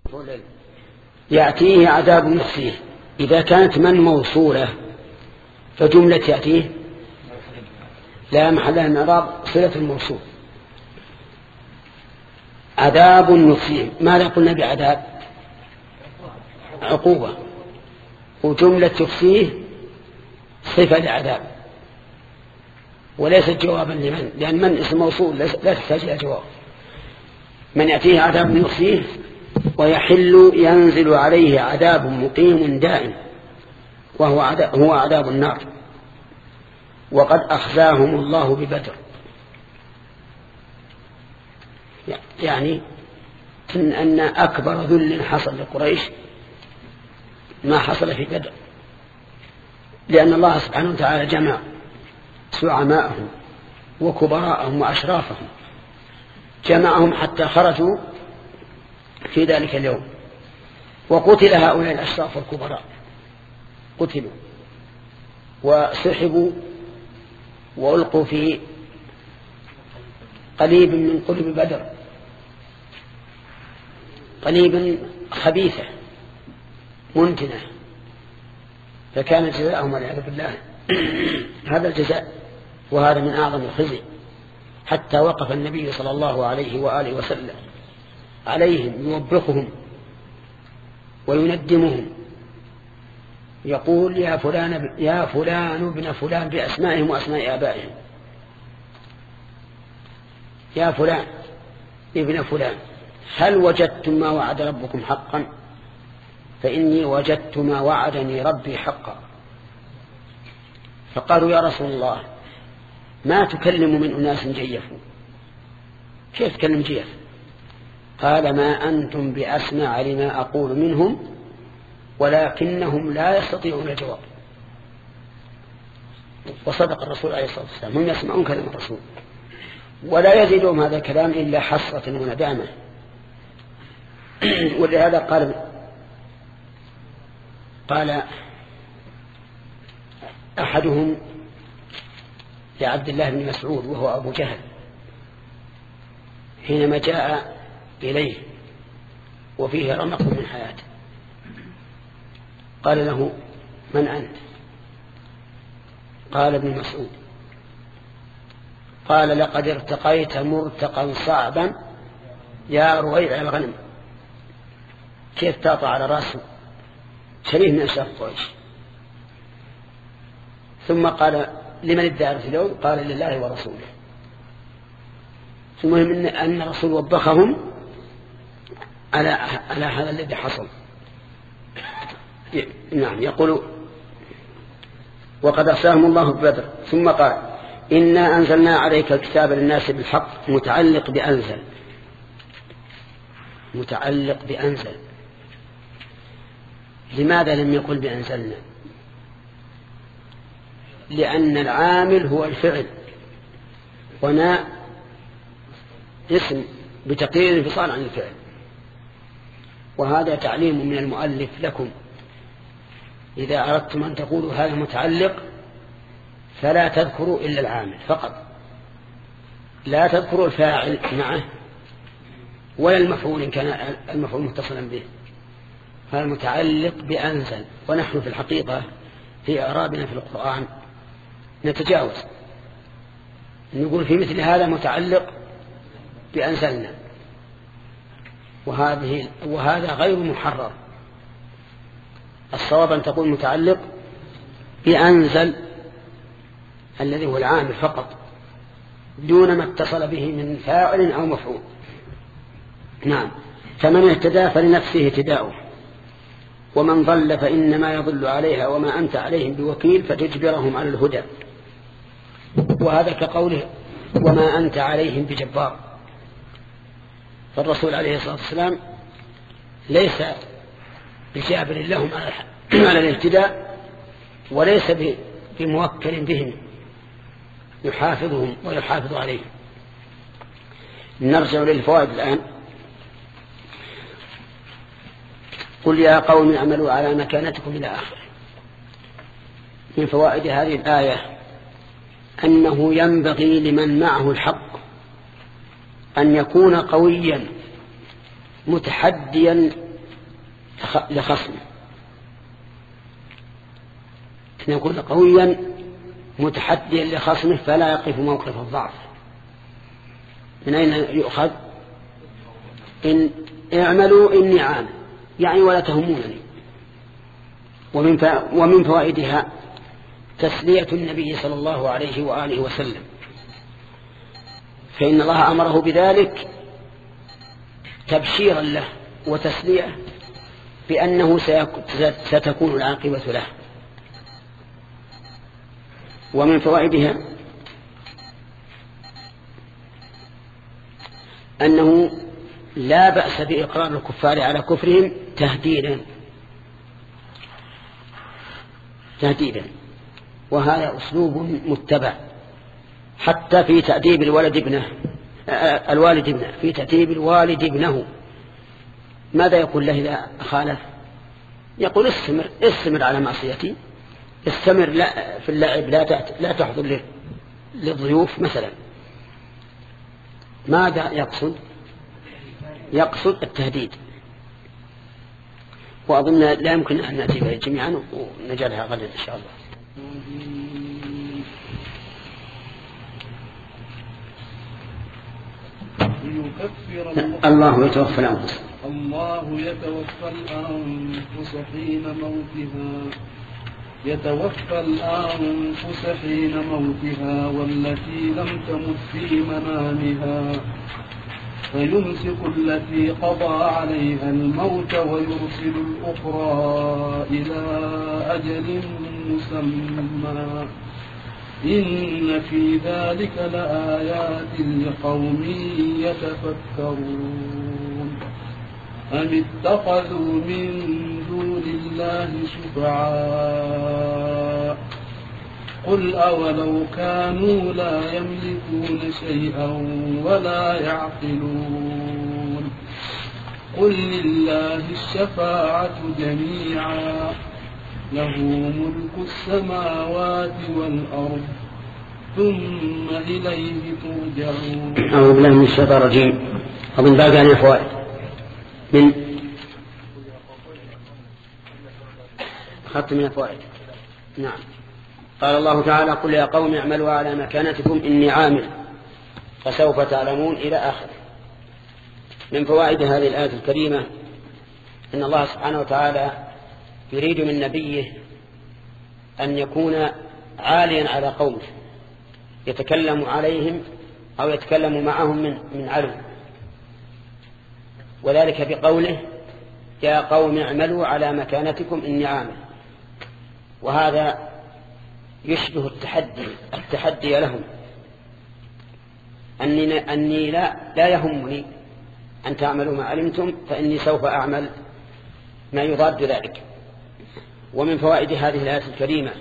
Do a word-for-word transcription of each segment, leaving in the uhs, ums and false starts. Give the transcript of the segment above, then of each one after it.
يأتيه عذاب نفسه. إذا كانت من موصولة فجملة يأتيه لا محل لها من إعراب، صلة الموصول. عذاب نفسه، ماذا قلنا بعذاب؟ عقوبة. وجملة يفسيه صفة لعذاب وليست جوابا لمن، لأن من اسم موصول لا تحتاج إلى جواب. من يأتيه عذاب يفسيه ويحل ينزل عليه عذاب مقيم دائم وهو عذاب, هو عذاب النار. وقد أخزاهم الله ببدر، يعني أن أكبر ذل حصل لقريش ما حصل في بدر، لأن الله سبحانه وتعالى جمع زعماءهم وكبراءهم وأشرافهم، جمعهم حتى خرجوا في ذلك اليوم، وقتل هؤلاء الأشراف والكبراء، قتلوا وسحبوا وألقوا في قليب من قلب بدر، قليب خبيثة منتنة، فكان جزاءهم والعياذ بالله هذا الجزاء، وهذا من أعظم الخزي. حتى وقف النبي صلى الله عليه وآله وسلم عليهم يوبخهم ويندمهم، يقول يا فلان يا فلان ابن فلان بأسمائهم وأسماء آبائهم، يا فلان ابن فلان هل وجدتم ما وعد ربكم حقا؟ فإني وجدت ما وعدني ربي حقا. فقالوا يا رسول الله ما تكلم من أناس جيفوا، كيف تكلم جيف؟ قال ما أنتم بأسمع لما أقول منهم ولكنهم لا يستطيعون الجواب. وصدق الرسول عليه الصلاة والسلام، هم يسمعون كلام الرسول ولا يزيدهم هذا الكلام إلا حسرة وندامة. ولهذا قال قال أحدهم لعبد الله بن مسعود وهو أبو جهل حينما جاء إليه وفيه رمق من حياته، قال له من أنت؟ قال ابن مسعود. قال لقد ارتقيت مرتقا صعبا يا رويع الغنم. كيف تاطع على رأسه شريف من أشراف قريش. ثم قال لمن الدعوة اليوم؟ قال لله ورسوله. المهم أن, أن الرسول وبخهم على, على هذا الذي حصل. نعم. يقول وقد أخزاهم الله ببدر. ثم قال إنا أنزلنا عليك الكتاب للناس بالحق، متعلق بأنزل، متعلق بأنزل. لماذا لم يقل بأنزلنا؟ لأن العامل هو الفعل، ونا اسم بتقرير انفصال عن الفعل، وهذا تعليم من المؤلف لكم. إذا أردتم أن تقولوا هذا متعلق فلا تذكروا إلا العامل فقط، لا تذكروا الفاعل معه ولا المفعول إن كان المفعول متصلا به. هذا متعلق بأنزل. ونحن في الحقيقة في إعرابنا في القرآن نتجاوز، نقول في مثل هذا متعلق بأنزلنا، وهذه وهذا غير محرر. الصواب أن تقول متعلق بأنزل الذي هو العامل فقط، دون ما اتصل به من فاعل أو مفعول. نعم. فمن اهتدى فلنفسه اهتداؤه، ومن ضل فإنما يضل عليها وما أنت عليهم بوكيل فتجبرهم على الهدى. وهذا كقوله وما أنت عليهم بجبار. فالرسول عليه الصلاة والسلام ليس بجابر لهم على الاهتداء، وليس بموكل بهم يحافظهم ويحافظ عليهم. نرجع للفوائد الآن. قل يا قوم اعملوا على مكانتكم إلى آخره. من فوائد هذه الآية أنه ينبغي لمن معه الحق أن يكون قويا متحديا لخصمه، أن يكون قويا متحديا لخصمه فلا يقف موقف الضعف. من أين يؤخذ؟ إن اعملوا إني عامل، يعني ولا تهمونني. ومن ومن فوائدها تسلية النبي صلى الله عليه وآله وسلم، فإن الله أمره بذلك تبشيرا له وتسلية بأنه ستكون العاقبة له. ومن فوائدها أنه لا بأس بإقرار الكفار على كفرهم تهديدا تهديدا وهذا أسلوب متبع حتى في تأديب الولد ابنه الوالد ابنه في تأديب الوالد ابنه. ماذا يقول له إذا خالف؟ يقول استمر استمر على معصيتي، استمر لا في اللعب، لا لا تحضر للضيوف مثلا. ماذا يقصد؟ يقصد التهديد. وأظن لا يمكن أن نأتي بها جميعا ونجعلها غدا إن شاء الله. الله يتوفى الأنفس الله يتوفى الأنفس حين موتها يتوفى الأنفس حين موتها والتي لم تمت في منامها فيمسك التي قضى عليها الموت ويرسل الأخرى إلى أجل مسمى إن في ذلك لآيات لقوم يتفكرون أم اتخذوا من دون الله شفعاء قل أولو كانوا لا يملكون شيئا ولا يعقلون قل لله الشفاعة جميعا له ملك السماوات والأرض ثم إليه ترجعون. أعوذ بالله من الشيطان الرجيم. أظن باقي عن الفوائد من أخذت من الفوائد. نعم. قال الله تعالى قل يا قوم اعملوا على مكانتكم إني عامل فسوف تعلمون إلى آخره. من فوائد هذه الآية الكريمة إن الله سبحانه وتعالى يريد من نبيه أن يكون عاليا على قومه يتكلم عليهم أو يتكلم معهم من من علو، وذلك بقوله يا قوم اعملوا على مكانتكم إني عامل. وهذا يشبه التحدي التحدي لهم أني, أني لا, لا يهمني أن تعملوا ما علمتم فإني سوف أعمل ما يضاد ذلك. ومن فوائد هذه الآية الكريمة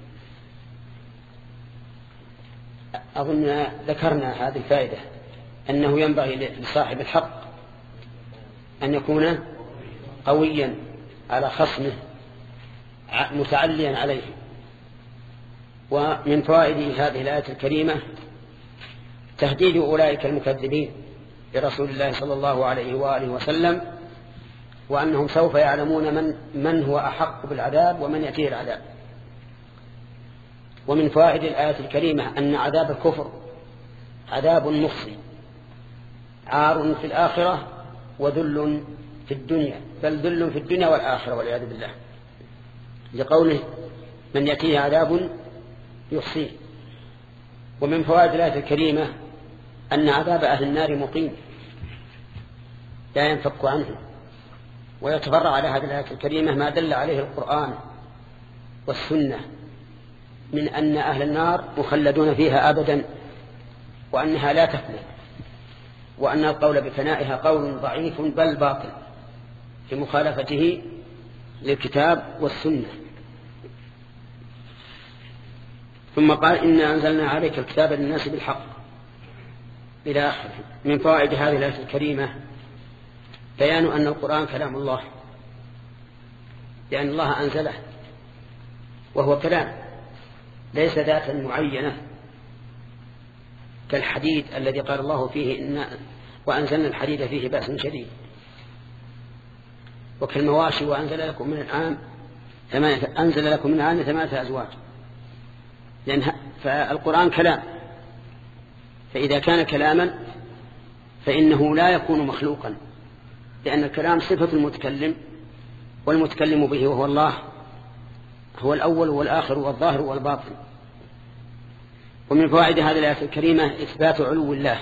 أظن ذكرنا هذه الفائدة أنه ينبغي لصاحب الحق أن يكون قويا على خصمه متعليا عليه. ومن فوائد هذه الآية الكريمة تهديد أولئك المكذبين لرسول الله صلى الله عليه وآله وسلم وأنهم سوف يعلمون من, من هو أحق بالعذاب ومن يأتيه العذاب. ومن فوائد الآية الكريمة أن عذاب الكفر عذاب مخزي عار في الآخرة وذل في الدنيا، بل ذل في الدنيا والآخرة والعياذ بالله، لقوله من يأتيه عذاب يحصيه. ومن فوائد الآية الكريمة أن عذاب أهل النار مقيم لا ينفك عنه. ويتفرع على هذه الآية الكريمة ما دل عليه القرآن والسنة من أن أهل النار مخلدون فيها أبدا وأنها لا تفنى، وأن القول بفنائها قول ضعيف بل باطل في مخالفته للكتاب والسنة. ثم قال إنا أنزلنا عليك الكتاب للناس بالحق إلى آخره. من فوائد هذه الآية الكريمة بيان أن القرآن كلام الله، لأن الله أنزله وهو كلام ليس ذاتا معينة كالحديد الذي قال الله فيه إن وأنزلنا الحديد فيه بأس شديد. وكالمواشي وأنزل لكم من العام ثمانية أنزل لكم من العام ثمانية أزواج، لأن فالقرآن كلام، فإذا كان كلاما فإنه لا يكون مخلوقا، لأن الكلام صفة المتكلم، والمتكلم به وهو الله هو الأول والآخر والظاهر والباطن. ومن فوائد هذه الآية الكريمة إثبات علو الله.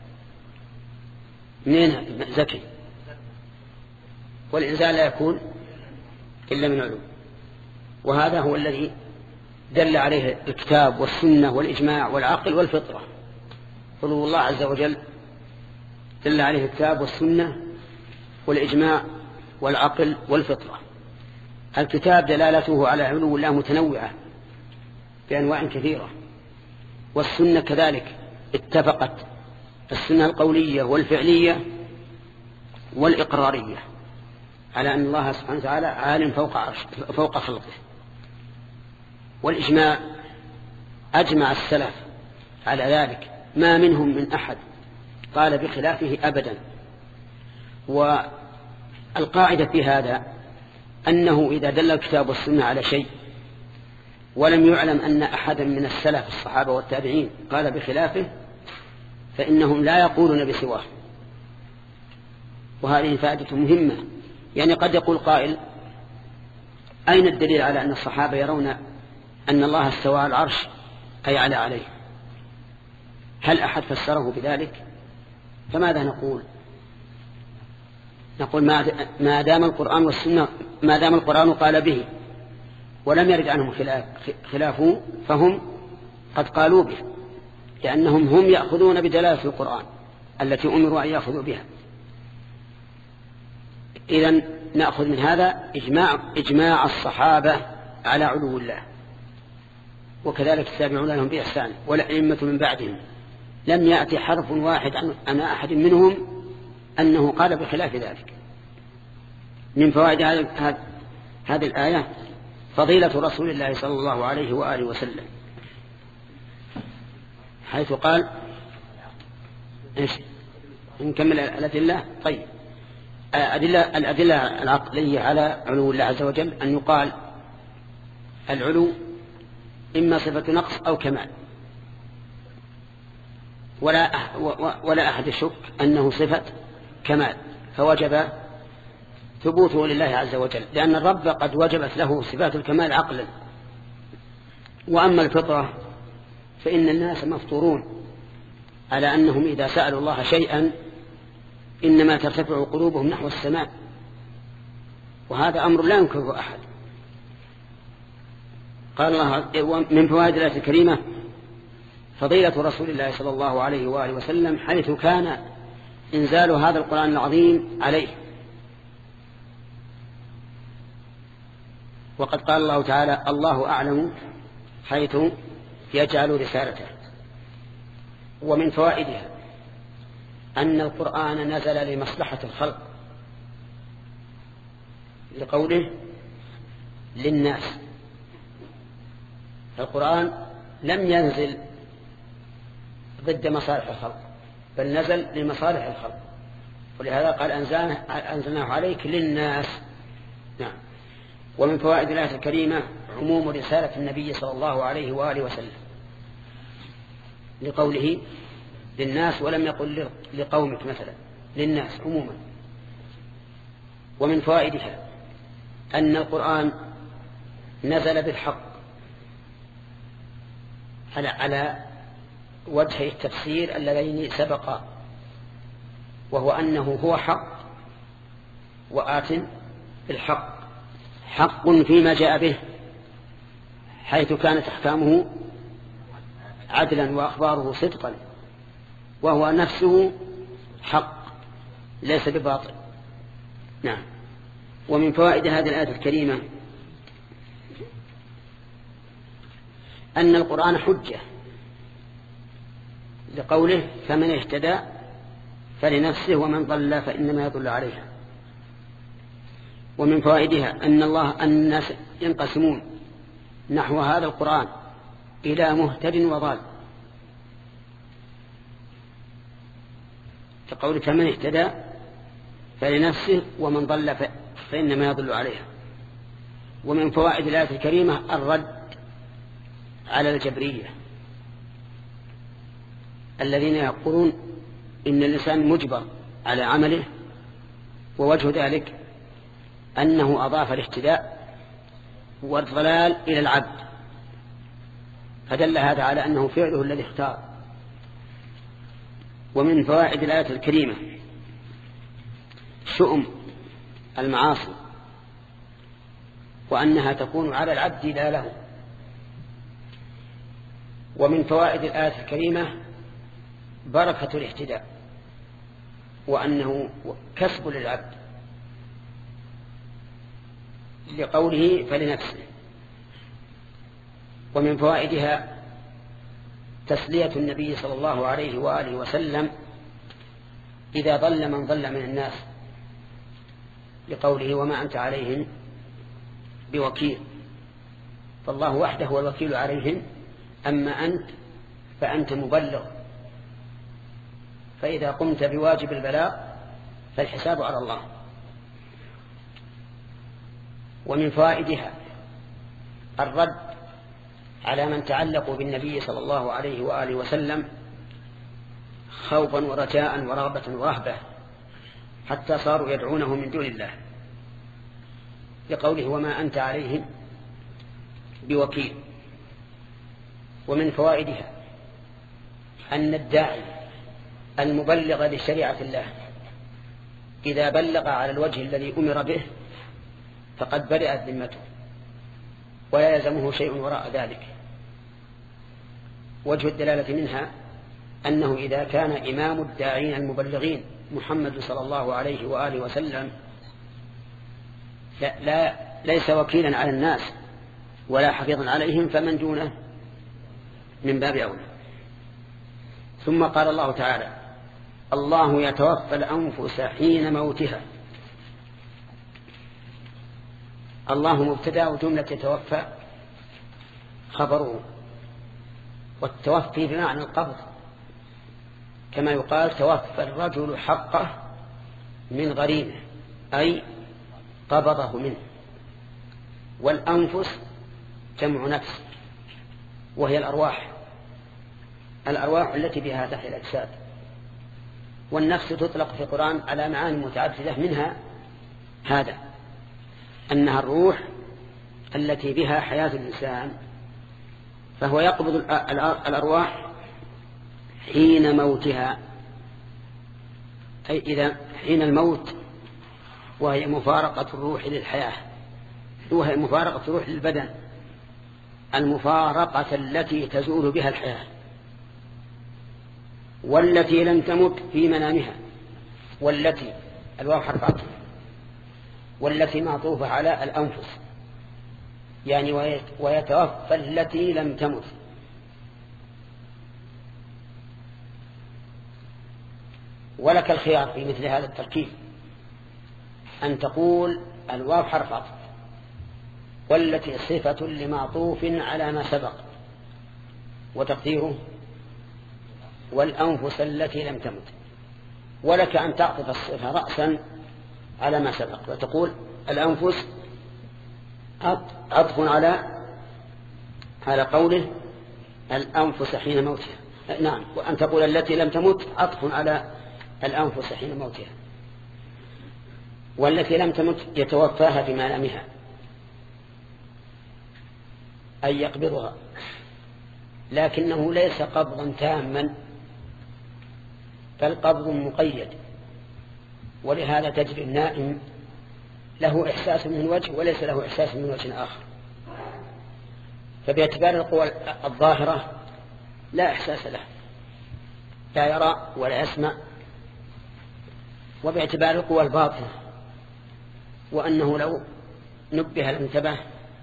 منين زكي؟ والإنزال لا يكون إلا من علو، وهذا هو الذي دل عليه الكتاب والسنة والإجماع والعقل والفطرة. علو الله عز وجل دل عليه الكتاب والسنة والإجماع والعقل والفطرة. الكتاب دلالته على علو الله متنوعة بأنواع كثيرة، والسنة كذلك اتفقت، السنة القولية والفعلية والإقرارية، على أن الله سبحانه وتعالى عالم فوق عرش فوق خلقه. والإجماع أجمع السلف على ذلك، ما منهم من أحد قال بخلافه أبدا. والقاعدة في هذا أنه إذا دل الكتاب والسنة على شيء ولم يعلم أن أحدا من السلف الصحابة والتابعين قال بخلافه فإنهم لا يقولون بسواه. وهذه فائدة مهمة. يعني قد يقول قائل أين الدليل على أن الصحابة يرون أن الله استوى على العرش أي على عليه؟ هل أحد فسره بذلك؟ فماذا نقول؟ نقول ما دام القرآن والسنة ما دام القرآن قال به ولم يرد عنهم خلاف خلافه فهم قد قالوا به، لأنهم هم يأخذون بدلالة القرآن التي أمروا أن يأخذوا بها. إذن نأخذ من هذا إجماع, إجماع الصحابة على علو الله، وكذلك التابعون لهم بإحسان والأئمة من بعدهم. لم يأتي حرف واحد عن أحد منهم أنه قال بخلاف ذلك. من فوائد هذه الآية فضيلة رسول الله صلى الله عليه وآله وسلم، حيث قال إيش نكمل الأدلة. طيب أدلة الأدلة العقلية على علو الله عز وجل أن يقال العلو إما صفة نقص أو كمال، ولا ولا أحد يشك أنه صفة كمال، فوجب ثبوته لله عز وجل، لأن الرب قد وجبت له صفات الكمال عقلا. وأما الفطرة فإن الناس مفطورون على أنهم إذا سألوا الله شيئا إنما ترتفع قلوبهم نحو السماء، وهذا أمر لا ينكره أحد. قال الله من فوائد الآية الكريمة فضيلة رسول الله صلى الله عليه وآله وسلم، حيث كان إنزال هذا القرآن العظيم عليه. وقد قال الله تعالى الله أعلم حيث يجعل رسالته. ومن فوائدها أن القرآن نزل لمصلحة الخلق، لقوله للناس. القرآن لم ينزل ضد مصالح الخلق، بل نزل لمصالح الخلق، ولهذا قال أنزلناه عليك للناس. نعم. ومن فوائد الآية الكريمة عموم رسالة النبي صلى الله عليه وآله وسلم، لقوله للناس ولم يقل لقومك مثلا، للناس عموما. ومن فوائدها أن القرآن نزل بالحق على على وجه التفسير اللذين سبقا، وهو أنه هو حق وآت بالحق، حق فيما جاء به حيث كانت أحكامه عدلا وأخباره صدقا، وهو نفسه حق ليس بباطل. نعم. ومن فوائد هذه الآية الكريمة أن القرآن حجة، لقوله فمن اهتدى فلنفسه ومن ضل فإنما يضل عليها. ومن فوائدها أن الله أن الناس ينقسمون نحو هذا القرآن إلى مهتد وضال، كقول فمن اهتدى فلنفسه ومن ضل فإنما يضل عليها. ومن فوائد الآية الكريمة الرد على الجبرية الذين يقولون إن الإنسان مجبر على عمله، ووجه ذلك أنه أضاف الاهتداء والضلال إلى العبد، فدل هذا على أنه فعله الذي اختار. ومن فوائد الآية الكريمة شؤم المعاصي، وأنها تكون على العبد لا له. ومن فوائد الآية الكريمة بركة الاهتداء، وأنه كسب للعبد لقوله فلنفسه. ومن فوائدها تسلية النبي صلى الله عليه وآله وسلم إذا ضل من ضل من الناس، لقوله وما أنت عليهم بوكيل، فالله وحده هو الوكيل عليهم، أما أنت فأنت مبلغ، فإذا قمت بواجب البلاغ فالحساب على الله. ومن فوائدها الرد على من تعلقوا بالنبي صلى الله عليه وآله وسلم خوفا ورجاء ورغبة ورهبة، حتى صاروا يدعونه من دون الله، لقوله وما أنت عليهم بوكيل. ومن فوائدها أن الداعي المبلغ لشريعة الله إذا بلغ على الوجه الذي أمر به فقد برئت ذمته ولا يلزمه شيء وراء ذلك. وجه الدلالة منها أنه إذا كان إمام الداعين المبلغين محمد صلى الله عليه وآله وسلم لا, لا ليس وكيلا على الناس ولا حفيظا عليهم، فمن دونه من باب أولى. ثم قال الله تعالى الله يتوفى الأنفس حين موتها. الله مبتدأ وجملة يتوفى خبره، والتوفي بمعنى القبض، كما يقال توفى الرجل حقه من غريمه، أي قبضه منه. والأنفس جمع نفس، وهي الأرواح الأرواح التي بها تحيا الأجساد. والنفس تطلق في القرآن على معاني متعددة، منها هذا أنها الروح التي بها حياة الإنسان، فهو يقبض الأرواح حين موتها، أي إذا حين الموت، وهي مفارقة الروح للحياة، وهي مفارقة الروح للبدن، المفارقة التي تزول بها الحياة. والتي لم تمت في منامها، والتي الواو حرف عطف، والتي معطوفة على الأنفس، يعني ويتوفى التي لم تمت. ولك الخيار في مثل هذا التركيب أن تقول الواو حرف عطف والتي صفة لمعطوف على ما سبق، وتقديره والأنفس التي لم تمت. ولك أن تعطف الصفة رأسا على ما سبق وتقول الأنفس عطف على على قوله الأنفس حين موتها. نعم، وأن تقول التي لم تمت عطف على الأنفس حين موتها. والتي لم تمت يتوفاها بمنامها، أي يقبضها، لكنه ليس قبضا تاما، بل قبض مقيد. ولهذا تجد النائم له إحساس من وجه وليس له إحساس من وجه آخر، فباعتبار القوى الظاهرة لا إحساس له، لا يرى ولا يسمع. وباعتبار القوى الباطنة، وأنه لو نبه الانتباه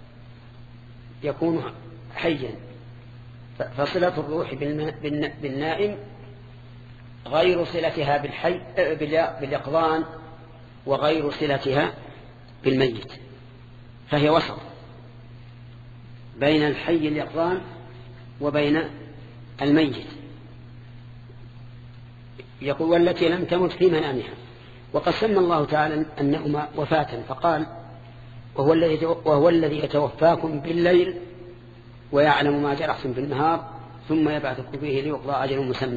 يكون حيا. فصلة الروح بالنائم غير صلتها بالحي باليقظان، وغير صلتها بالميت، فهي وسط بين الحي اليقظان وبين الميت. يقول والتي لم تمت في منامها، وقد سمى الله تعالى النوم وفاة فقال وهو الذي وهو الذي يتوفاكم بالليل ويعلم ما جرحتم بالنهار ثم يبعثكم فيه ليقضى أجل مسمى.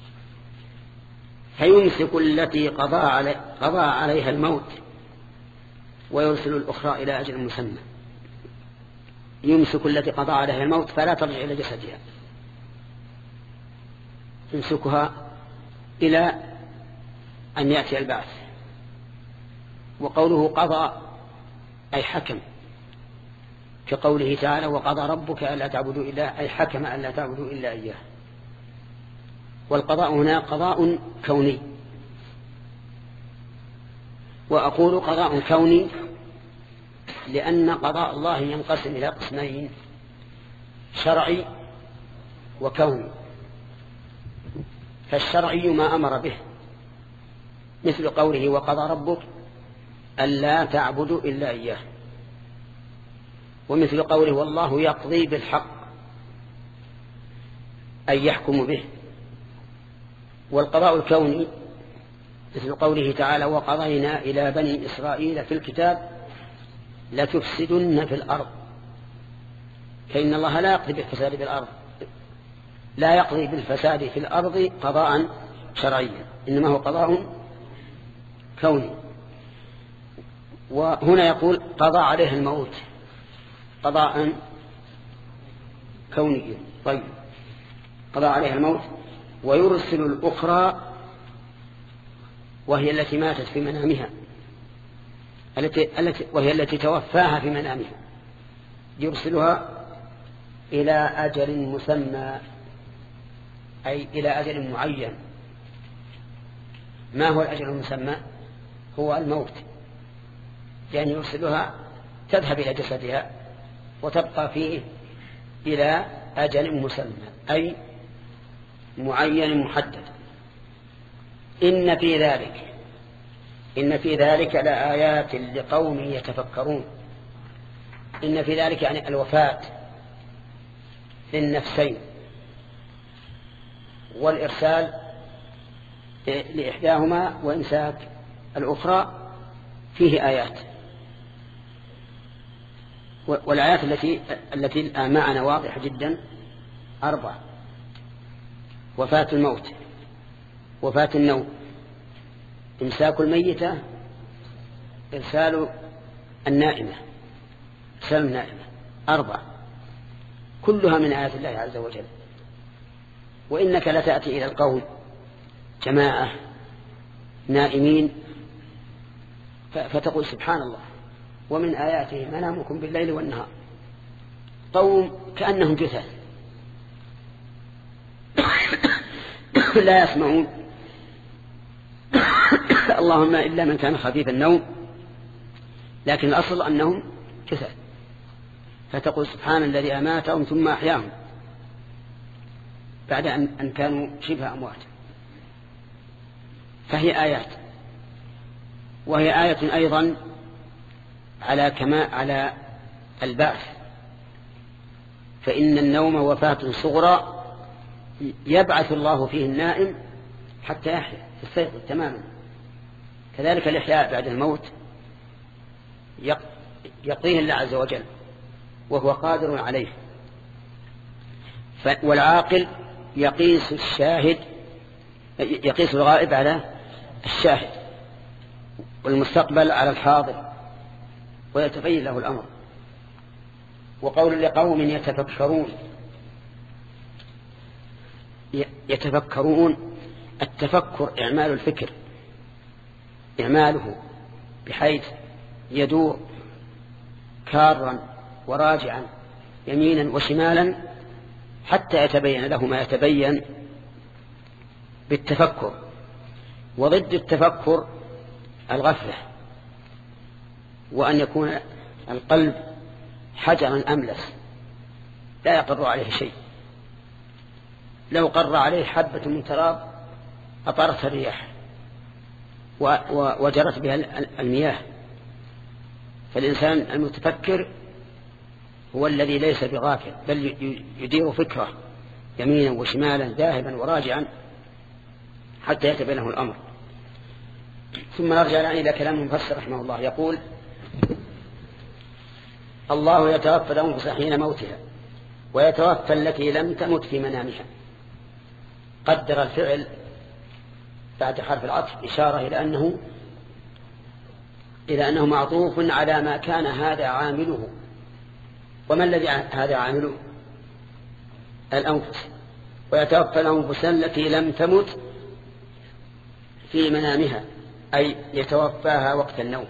فيمسك التي قضى, علي قضى عليها الموت ويرسل الأخرى إلى أجل مسمى. يمسك التي قضى عليها الموت فلا ترجع إلى جسدها، يمسكها إلى أن يأتي البعث. وقوله قضى أي حكم، كقوله تعالى وقضى ربك ألا تعبدوا إلا، أي حكم ألا تعبدوا إلا إياه. والقضاء هنا قضاء كوني. وأقول قضاء كوني لأن قضاء الله ينقسم إلى قسمين: شرعي وكوني. فالشرعي ما أمر به مثل قوله وقضى ربك ألا تعبدوا إلا إياه، ومثل قوله والله يقضي بالحق أي يحكم به. والقضاء الكوني مثل قوله تعالى وقضينا إلى بني إسرائيل في الكتاب لتفسدن في الأرض، فإن الله لا يقضي بالفساد في الأرض، لا يقضي بالفساد في الأرض قضاء شرعيا، إنما هو قضاء كوني. وهنا يقول قضى عليه الموت قضاء كوني. طيب قضى عليها الموت ويرسل الأخرى وهي التي ماتت في منامها، التي التي وهي التي توفاها في منامها، يرسلها إلى أجل مسمى أي إلى أجل معين. ما هو الأجل المسمى؟ هو الموت، يعني يرسلها تذهب إلى جسدها وتبقى فيه إلى أجل مسمى أي معين محدد. إن في ذلك إن في ذلك لآيات لقوم يتفكرون. إن في ذلك يعني الوفاة للنفسين والإرسال لإحداهما وإمساك الأخرى فيه آيات. والآيات التي التي الآن معنا واضحة جدا أربع: وفاة الموت، وفاة النوم، إمساك الميتة، إرسال النائمة، إرسال النائمة. أربع كلها من آيات الله عز وجل. وإنك لتأتي إلى القوم جماعة نائمين فتقول سبحان الله ومن آياته منامكم بالليل والنهار. قوم كأنهم جثث لا يسمعون اللهم إلا من كان خفيف النوم، لكن الأصل أنهم جثث. فتقول سبحان الذي أماتهم ثم أحياهم بعد أن كانوا شبه أموات. فهي آيات. وهي آية أيضا على كما على البعث، فإن النوم وفاة صغرى يبعث الله فيه النائم حتى يحيا يستيقظ تماما. كذلك الإحياء بعد الموت يقضيه الله عز وجل وهو قادر عليه. والعاقل يقيس الشاهد يقيس الغائب على الشاهد والمستقبل على الحاضر ويتبين له الأمر. وقول لقوم يتفكرون، يتفكرون التفكر إعمال الفكر، إعماله بحيث يدور كارا وراجعا يمينا وشمالا حتى يتبين له ما يتبين بالتفكر. وضد التفكر الغفلة، وأن يكون القلب حجرا أملس لا يقر عليه شيء. لو قر عليه حبة من تراب أطارتها الرياح وجرت بها المياه. فالإنسان المتفكر هو الذي ليس بغافل بل يدير فكره يمينا وشمالا ذاهبا وراجعا حتى يتبين له الأمر. ثم نرجع إلى كلام المفسر رحمه الله. يقول: الله يتوفى الأنفس حين موتها ويتوفى التي لم تمت في منامها. قدر الفعل بعد حرف العطف إشارة إلى أنه إلى أنه معطوف على ما كان هذا عامله. وما الذي هذا عامله؟ الأنفس. ويتوفى الأنفس التي لم تمت في منامها، أي يتوفاها وقت النوم.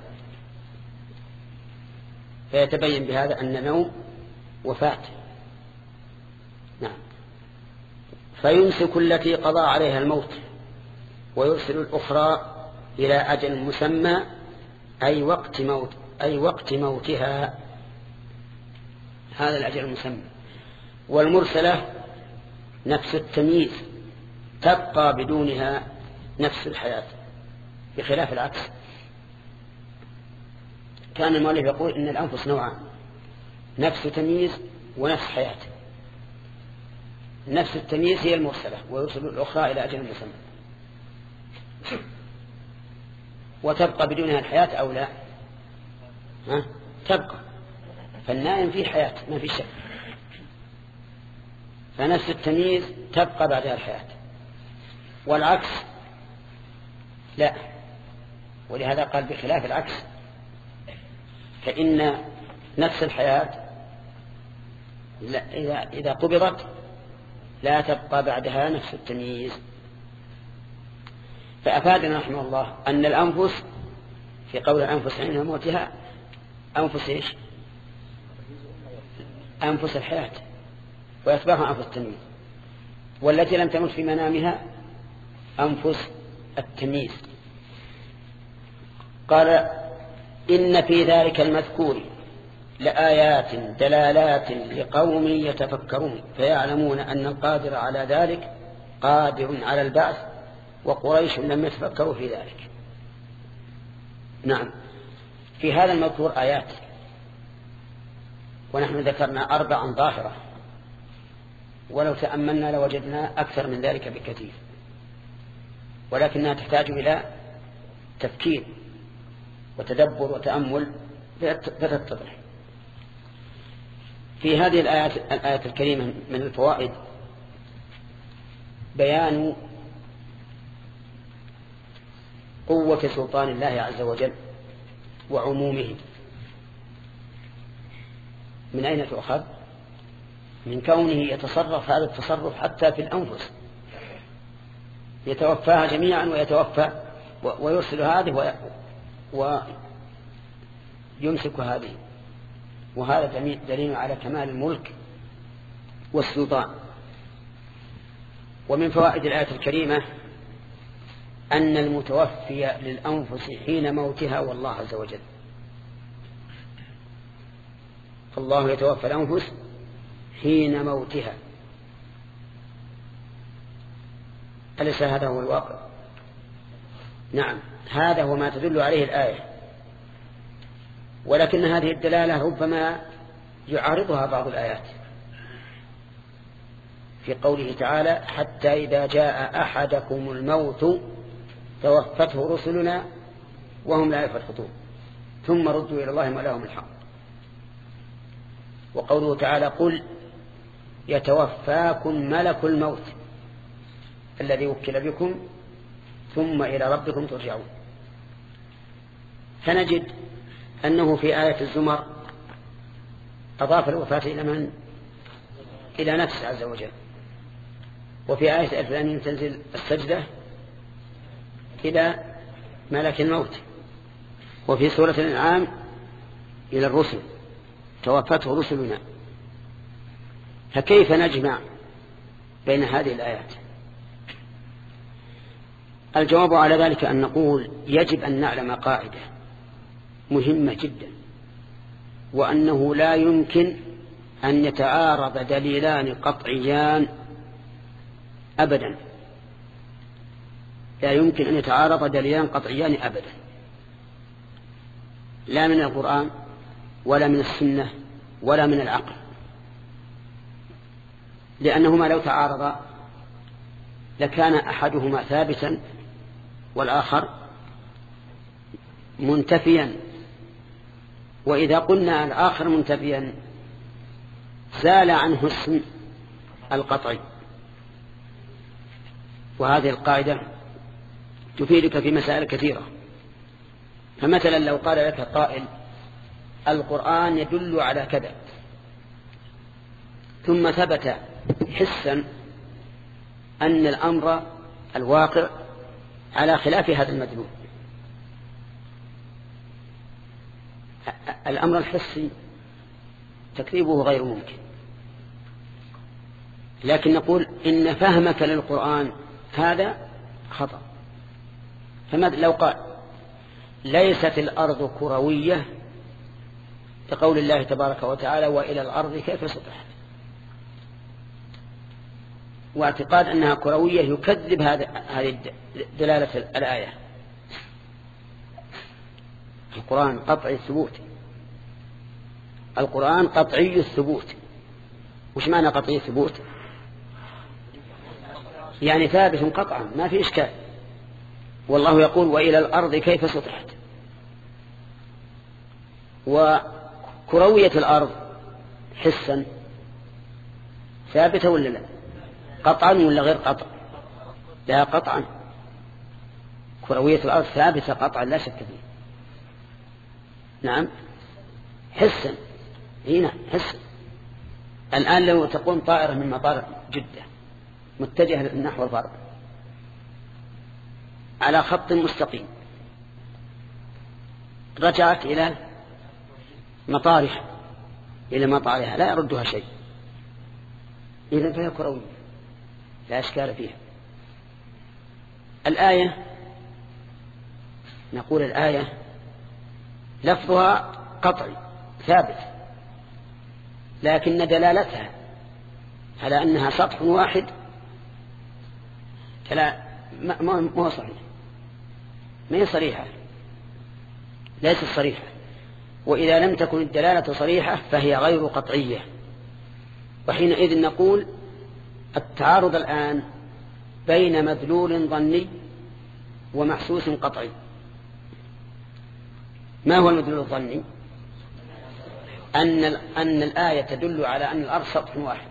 فيتبين بهذا أن النوم وفاة. نعم. فيمسك التي قضى عليها الموت ويرسل الأخرى إلى أجل مسمى، أي وقت موت أي وقت موتها، هذا الأجل المسمى. والمرسلة نفس التمييز تبقى بدونها نفس الحياة، بخلاف العكس. كان المؤلف يقول إن الأنفس نوعان: نفس تمييز ونفس حياة. نفس التمييز هي المرسلة ويرسل الأخرى إلى أجل مسمى. وتبقى بدونها الحياة أو لا؟ ها؟ تبقى. فالنائم فيه حياة ما في شك. فنفس التمييز تبقى بعدها الحياة، والعكس لا. ولهذا قال بخلاف العكس، فإن نفس الحياة إذا إذا قبضت لا تبقى بعدها نفس التمييز. فأفادنا رحمه الله أن الأنفس في قول الأنفس حين موتها أنفس إيش؟ أنفس الحياة، ويتبعها أنفس التمييز. والتي لم تمت في منامها أنفس التمييز. قال: إن في ذلك المذكور لآيات دلالات لقوم يتفكرون فيعلمون أن القادر على ذلك قادر على البعث، وقريش لم يتفكروا في ذلك. نعم، في هذا المذكور آيات، ونحن ذكرنا أربعا ظاهرة، ولو تأملنا لوجدنا أكثر من ذلك بكثير، ولكنها تحتاج إلى تفكير وتدبر وتأمل فتتضح. في هذه الآيات الآية الكريمة من الفوائد بيان قوة سلطان الله عز وجل وعمومه. من أين تؤخذ؟ من كونه يتصرف هذا التصرف حتى في الأنفس، يتوفاها جميعا ويتوفى ويرسل هذه ويمسك هذه. وهذا دليل على كمال الملك والسلطان. ومن فوائد الآية الكريمة أن المتوفي للأنفس حين موتها والله عز وجل. الله يتوفى الأنفس حين موتها، أليس هذا هو الواقع؟ نعم، هذا هو ما تدل عليه الآية. ولكن هذه الدلالة ربما يعارضها بعض الآيات في قوله تعالى: حتى إذا جاء أحدكم الموت توفته رسلنا وهم لا يفرطون ثم ردوا إلى الله مولاهم الحق. وقوله تعالى: قل يتوفاكم ملك الموت الذي وكل بكم ثم إلى ربكم ترجعون. فنجد أنه في آية الزمر أضاف الوفاة إلى من؟ إلى نفسه عز وجل. وفي آية ألف لام تنزل السجدة إلى ملك الموت. وفي سورة الأنعام إلى الرسل توفته رسلنا. فكيف نجمع بين هذه الآيات؟ الجواب على ذلك أن نقول يجب أن نعلم قاعدة مهمة جدا، وأنه لا يمكن أن يتعارض دليلان قطعيان أبدا. لا يمكن أن يتعارض دليلان قطعيان أبدا، لا من القرآن ولا من السنة ولا من العقل، لأنهما لو تعارضا لكان أحدهما ثابتا والآخر منتفيا، وإذا قلنا الآخر منتفيا زال عنه اسم القطعي. وهذه القاعدة تفيدك في مسائل كثيرة. فمثلا لو قال لك قائل القرآن يدل على كذا، ثم ثبت حسا أن الأمر الواقع على خلاف هذا المدلول، الأمر الحسي تكذيبه غير ممكن، لكن نقول إن فهمك للقرآن هذا خطأ. فماذا لو قال ليست الأرض كروية كقول الله تبارك وتعالى وإلى الأرض كيف سطحت، واعتقاد أنها كروية يكذب هذه دلالة الآية. القرآن قطعي الثبوت، القرآن قطعي الثبوت. وش معنى قطعي الثبوت؟ يعني ثابت قطعا ما في إشكال. والله يقول وإلى الأرض كيف سطحت، وكروية الأرض حسا ثابتة ولا لا؟ قطعا ولا غير قطع؟ لا قطعا، كروية الأرض ثابتة قطعا لا شك فيه. نعم حسا، هنا حسا. الآن لو تقوم طائرة من مطار جدة متجهة نحو الغرب على خط مستقيم، رجعت إلى مطارها إلى مطارها لا يردها شيء، إذن فهي كروية لا إشكال فيها. الآية نقول الآية لفظها قطعي ثابت، لكن دلالتها على أنها سطح واحد فلا ما هو صحيح، ما هي صريحة، ليست صريحة. وإذا لم تكن الدلالة صريحة فهي غير قطعية، وحينئذ نقول التعارض الآن بين مدلول ظني ومحسوس قطعي. ما هو المدلول الظني؟ أن أن الآية تدل على أن الأرض سطح واحد،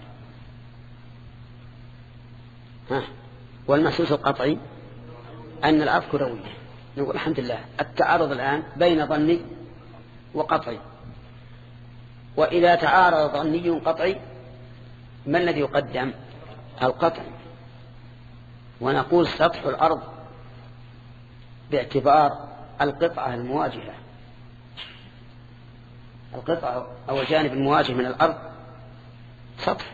ها. والمحسوس القطعي أن الأرض كروية. نقول الحمد لله التعارض الآن بين ظني وقطعي. وإذا تعارض ظني قطعي ما الذي يقدم؟ القطعي. ونقول سطح الأرض باعتبار القطعة المواجهة، القطعة أو الجانب المواجه من الأرض سطح،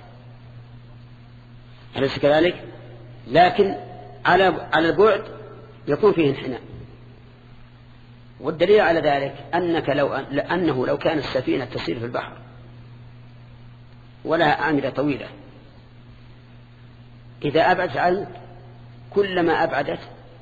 أليس كذلك؟ لكن على على البعد يكون فيه انحناء. والدليل على ذلك أنك لو أنه لو كانت السفينة تسير في البحر ولها أعمدة طويلة، إذا أبعدت عنك كلما أبعدت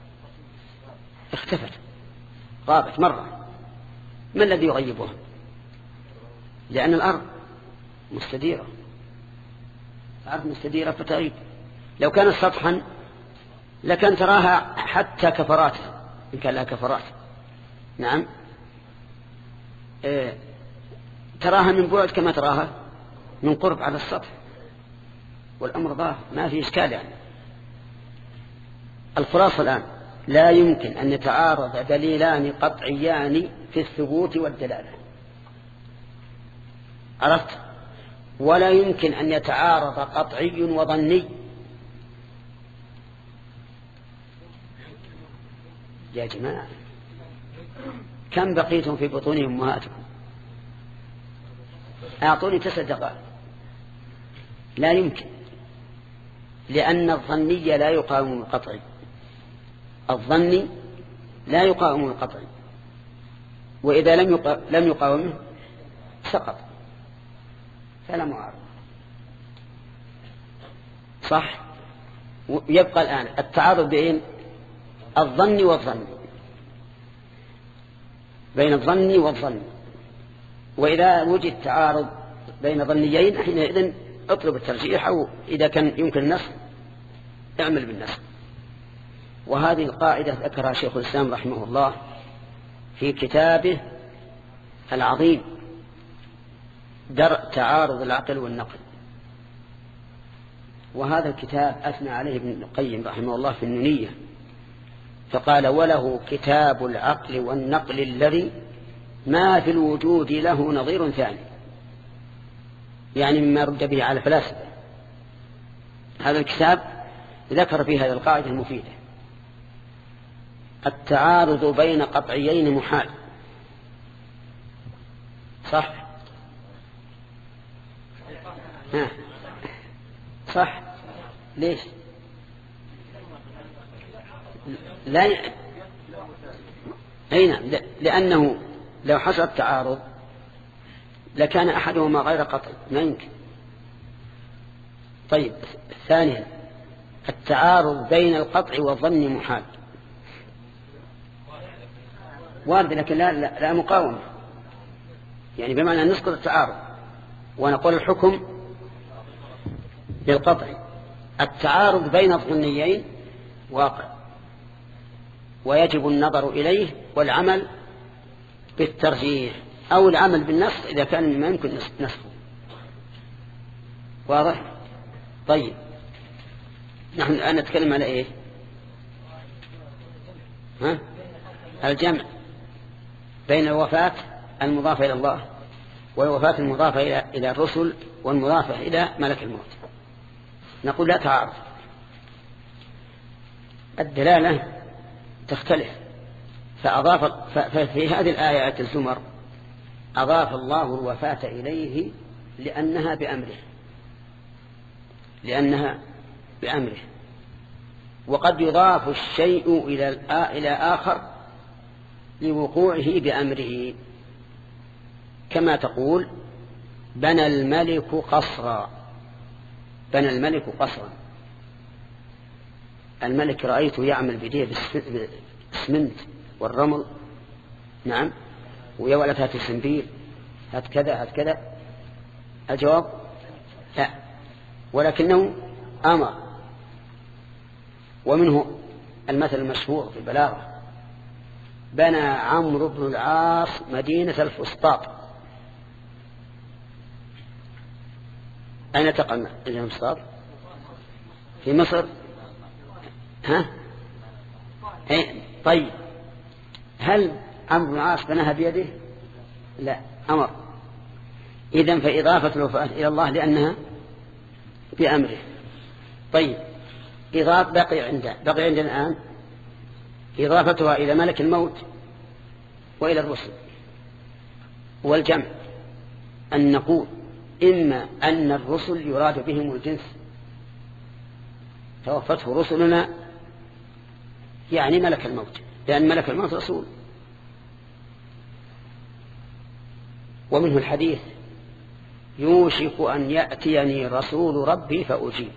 اختفت غابت مرة. ما الذي يغيبها؟ لأن الأرض مستديرة، الأرض مستديرة فتغيب. لو كانت سطحا لكن تراها حتى كفراتها إن كان لها كفرات، نعم إيه تراها من بعد كما تراها من قرب على السطح، والأمر ظاهر ما في إشكال. يعني الخلاصة الآن لا يمكن أن يتعارض دليلان قطعيان في الثبوت والدلالة، عرفت؟ ولا يمكن أن يتعارض قطعي وظني. يا جماعة كم بقيتم في بطون أمهاتكم؟ أعطوني تسع دقائق. لا يمكن، لأن الظني لا يقاوم القطعي، الظني لا يقاوم القطعي، وإذا لم لم يقاومه سقط فلا معارض. صح؟ يبقى الآن التعارض بين الظن والظن، بين الظن والظن. وإذا وجد تعارض بين ظنيين حينئذ اطلب الترجيح، أو إذا كان يمكن النصب اعمل بالنصب. وهذه القاعدة ذكرها شيخ الإسلام رحمه الله في كتابه العظيم درء تعارض العقل والنقل، وهذا الكتاب أثنى عليه ابن القيم رحمه الله في النونية، فقال: وله كتاب العقل والنقل الذي ما في الوجود له نظير ثاني، يعني مما رد به على الفلاسفة. هذا الكتاب ذكر فيه هذه القاعدة المفيدة: التعارض بين قطعيين محال. صح؟ ها. صح. ليش؟ لا ي... أين؟ لأنه لو حصل التعارض لكان أحدهما غير قطعي، ما يمكن. طيب، ثانيا التعارض بين القطع والظن محال، وارد لكن لا, لا, لا مقاومة، يعني بمعنى أن نسقط التعارض ونقول الحكم بالقطع. التعارض بين الظنيين واقع ويجب النظر إليه والعمل بالترجيح أو العمل بالنص إذا كان ما يمكن نصفه. واضح؟ طيب، نحن الآن نتكلم على إيه؟ ها؟ الجمع بين الوفاة المضافة إلى الله والوفاة المضافة إلى الرسل والمضافة إلى ملك الموت. نقول لا تعارض، الدلالة تختلف. فأضاف ففي هذه الآيات الزمر أضاف الله الوفاة إليه لأنها بأمره لأنها بأمره وقد يضاف الشيء إلى آخر لوقوعه بأمره، كما تقول: بنى الملك قصرا. بنى الملك قصرا، الملك رأيته يعمل بيديه بالسمنت والرمل، نعم، ويا ولد هات السنبيل، هات كذا هات كذا. الجواب لا، ولكنه أمر. ومنه المثل المشهور في البلاغة: بنى عمرو بن العاص مدينة الفسطاط. أين تقع مدينة الفسطاط؟ في مصر. ها؟ إيه؟ طيب، هل عمرو بن العاص بناها بيده؟ لا، أمر. إذن فإضافة الوفاة إلى الله لأنها بأمره. طيب، إضافة بقي عندنا بقي عندنا الآن إضافتها إلى ملك الموت وإلى الرسل. والجمع أن نقول إما أن الرسل يراد بهم الجنس، توفته رسلنا يعني ملك الموت، لأن ملك الموت رسول. ومنه الحديث: يوشك أن يأتيني رسول ربي فأجيب.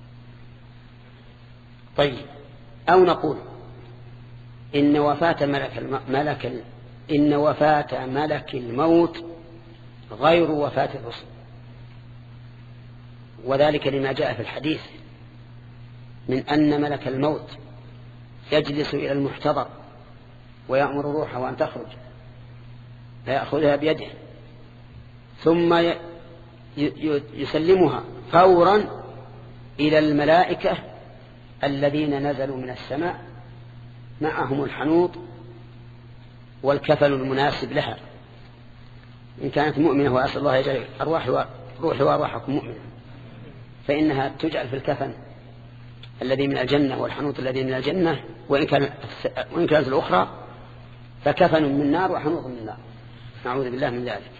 طيب، أو نقول إن وفاة ملك الم... ملك ال... إن وفاة ملك الموت غير وفاة الرسل، وذلك لما جاء في الحديث من أن ملك الموت يجلس إلى المحتضر ويأمر روحه أن تخرج فيأخذها بيده ثم ي... ي... يسلمها فورا إلى الملائكة الذين نزلوا من السماء معهم الحنوط والكفن المناسب لها إن كانت مؤمنة، وأسأل الله يجعل أرواحي روحي وأرواحكم مؤمنة، فإنها تجعل في الكفن الذي من الجنة والحنوط الذي من الجنة، وإن كانت وإن كانت الأخرى فكفن من نار وحنوط من نار، نعوذ بالله من ذلك.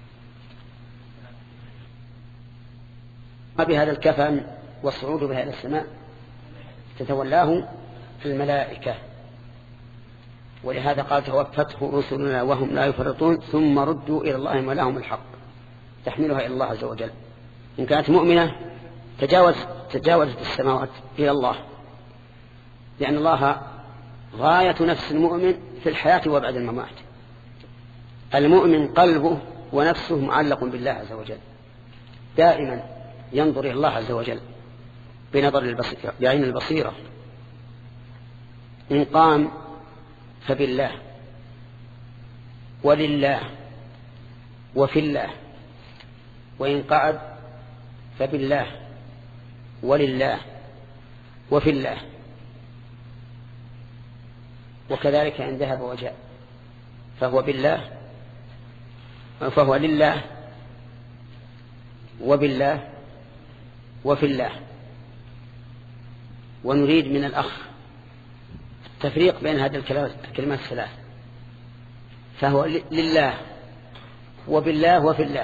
بهذا الكفن والصعود بها إلى السماء تتولاه الملائكة، ولهذا قال: توفته رسلنا وهم لا يفرطون ثم ردوا إلى الله مولاهم الحق، تحملها إلى الله عز وجل. إن كانت مؤمنة تجاوزت تجاوزت السماوات إلى الله، لأن الله غاية نفس المؤمن في الحياة وبعد الممات. المؤمن قلبه ونفسه معلق بالله عز وجل، دائما ينظر إلى الله عز وجل بنظر البصيرة بعين البصيرة. إن قام فبالله ولله وفي الله، وإن قعد فبالله ولله وفي الله، وكذلك إن ذهب وجاء فهو بالله فهو لله وبالله وفي الله. ونريد من الأخ التفريق بين هذه الكلمات الثلاث، فهو لله وبالله وفي الله.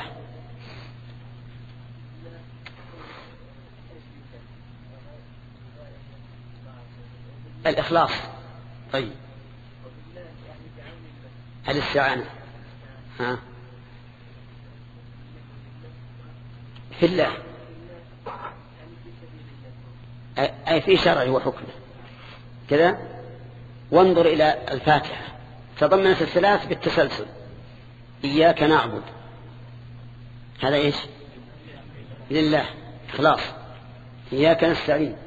الإخلاص. طيب الاستعانة ها في الله أي في شرعه وحكمه كذا. وانظر إلى الفاتحة تضمنت الثلاث بالتسلسل، إياك نعبد هذا إيش؟ لله إخلاص. إياك نستعين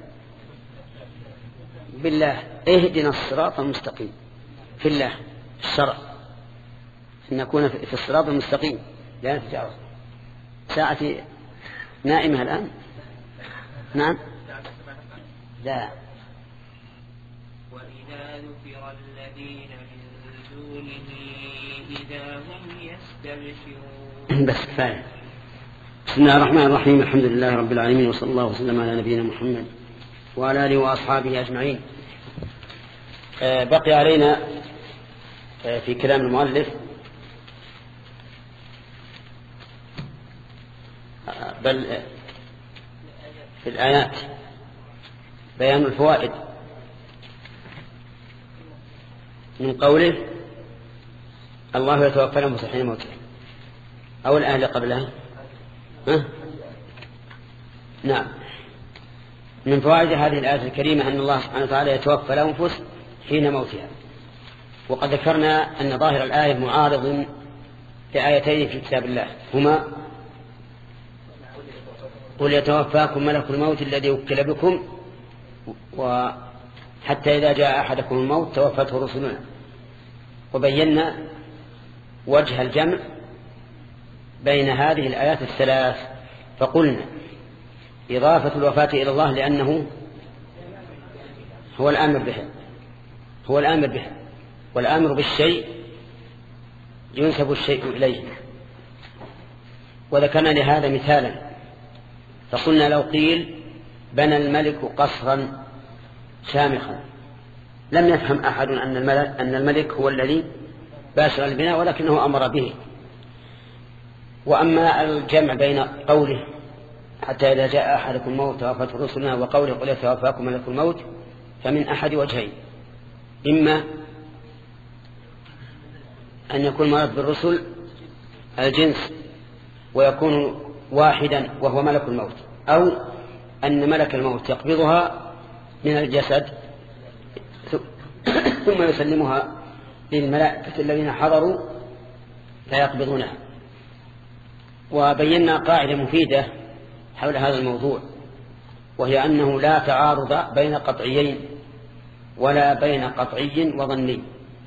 بالله اهدنا الصراط المستقيم في الله الشرع، أن نكون في الصراط المستقيم لا نتجاوز. ساعتي نائمة الآن. نعم لا. وإذا ذكر الذين من دونه إذا هم يستبشرون. بس كفاية. بسم الله الرحمن الرحيم، الحمد لله رب العالمين، وصلى الله وسلم على نبينا محمد وعلى آله وأصحابه أجمعين. بقي علينا في كلام المؤلف بل في الآيات بيان الفوائد من قوله الله يتوفى الأنفس حين موتها، أو الآية قبلها. ها؟ نعم. من فوائد هذه الآية الكريمة أن الله سبحانه وتعالى يتوفى الأنفس حين موتها. وقد ذكرنا أن ظاهر الآية معارض لآيتين في كتاب الله هما قل يتوفاكم ملك الموت الذي وكل بكم وحتى إذا جاء أحدكم الموت توفته رسلنا. وبينا وجه الجمع بين هذه الآيات الثلاث، فقلنا إضافة الوفاة إلى الله لأنه هو الآمر به هو الآمر به والآمر بالشيء ينسب الشيء إليه. وذكرنا لهذا مثالا، فقلنا لو قيل بنى الملك قصرا شامخا لم يفهم أحد أن الملك, أن الملك هو الذي باشر البناء ولكنه أمر به. وأما الجمع بين قوله حتى إذا جاء أحدكم الموت توفته رسلنا وقوله قل يتوفاكم ملك الموت فمن أحد وجهين، إما أن يكون مراد بالرسل الجنس ويكون واحدا وهو ملك الموت، أو أن ملك الموت يقبضها من الجسد ثم يسلمها للملائكة الذين حضروا لا يقبضونها. وبينا قاعدة مفيدة حول هذا الموضوع، وهي أنه لا تعارض بين قطعيين ولا بين قطعي وظني.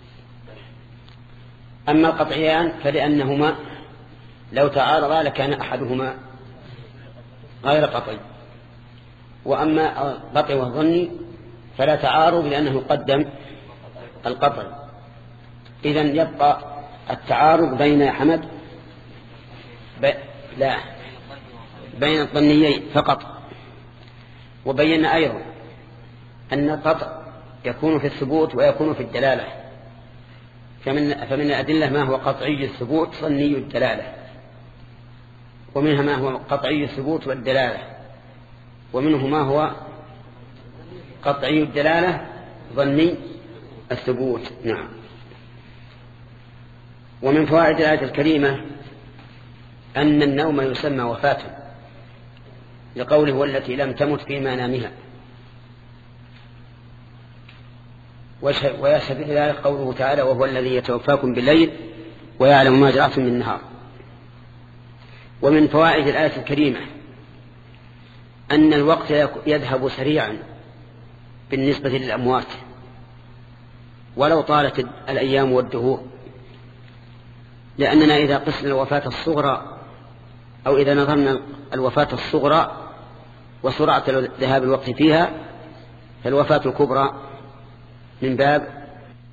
أما القطعيان فلأنهما لو تعارضا لكان أحدهما غير قطعي، وأما القطعي والظني فلا تعارض لأنه يقدم القطعي. إذن يبقى التعارض بين يا حمد ب... لا بين الظنيين فقط. وبينا أيضا أن القطع يكون في الثبوت ويكون في الدلالة، فمن, فمن الأدلة ما هو قطعي الثبوت ظني الدلالة، ومنها ما هو قطعي الثبوت والدلالة، ومنه ما هو قطعي الدلالة ظني الثبوت. نعم. ومن فوائد الآية الكريمة أن النوم يسمى وفاة لقوله والتي لم تمت في منامها، ويشهد ذلك قوله تعالى وهو الذي يتوفاكم بالليل ويعلم ما جرحتم من النهار. ومن فوائد الآية الكريمة أن الوقت يذهب سريعا بالنسبة للأموات ولو طالت الأيام والدهور، لأننا إذا قسنا الوفاة الصغرى أو إذا نظرنا الوفاة الصغرى وسرعة ذهاب الوقت فيها، فالوفاة الكبرى من باب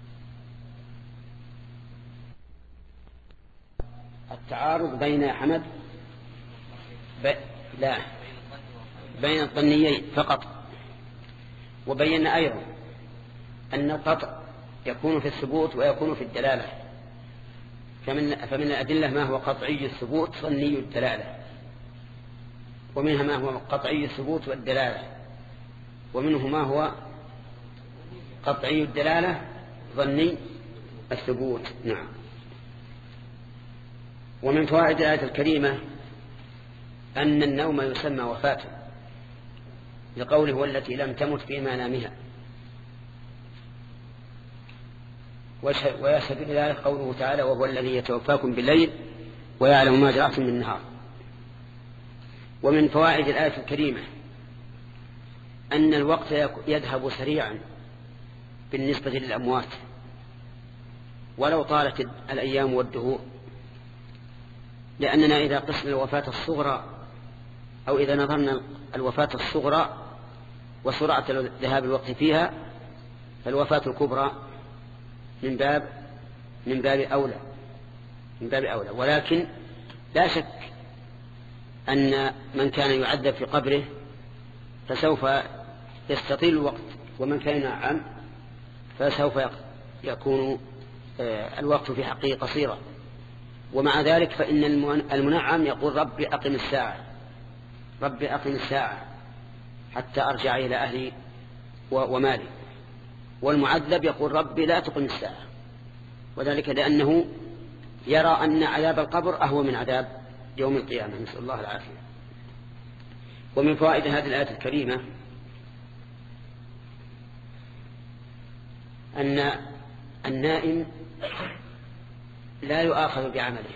التعارض بين حمد ب... لا بين الظنيين فقط. وبينا أيضا أن القطع يكون في الثبوت ويكون في الدلالة، فمن, فمن الأدلة ما هو قطعي الثبوت ظني الدلالة، ومنها ما هو قطعي الثبوت والدلالة، ومنه ما هو قطعي الدلالة ظني الثبوت. نعم. ومن فوائد الآية الكريمة أن النوم يسمى وفاة، لقوله والتي لم تمت في منامها، ويشهد لذلك قوله تعالى وهو الذي يتوفاكم بالليل ويعلم ما جرحتم بالنهار. ومن فوائد الآية الكريمة أن الوقت يذهب سريعا بالنسبة للأموات ولو طالت الأيام والدهور، لأننا إذا قسنا الوفاة الصغرى أو إذا نظرنا الوفاة الصغرى وسرعة ذهاب الوقت فيها، فالوفاة الكبرى من باب من باب أولى من باب أولى. ولكن لا شك أن من كان يعذب في قبره فسوف يستطيل الوقت، ومن كان ينعم فسوف يكون الوقت في حقه قصيرا. ومع ذلك فإن المنعم يقول ربي أقم الساعة ربي أقم الساعة حتى أرجع إلى أهلي ومالي، والمعذب يقول ربي لا تقم الساعة، وذلك لأنه يرى أن عذاب القبر أهون من عذاب يوم القيامة، نسأل الله العافية. ومن فوائد هذه الآية الكريمة أن النائم لا يؤاخذ بعمله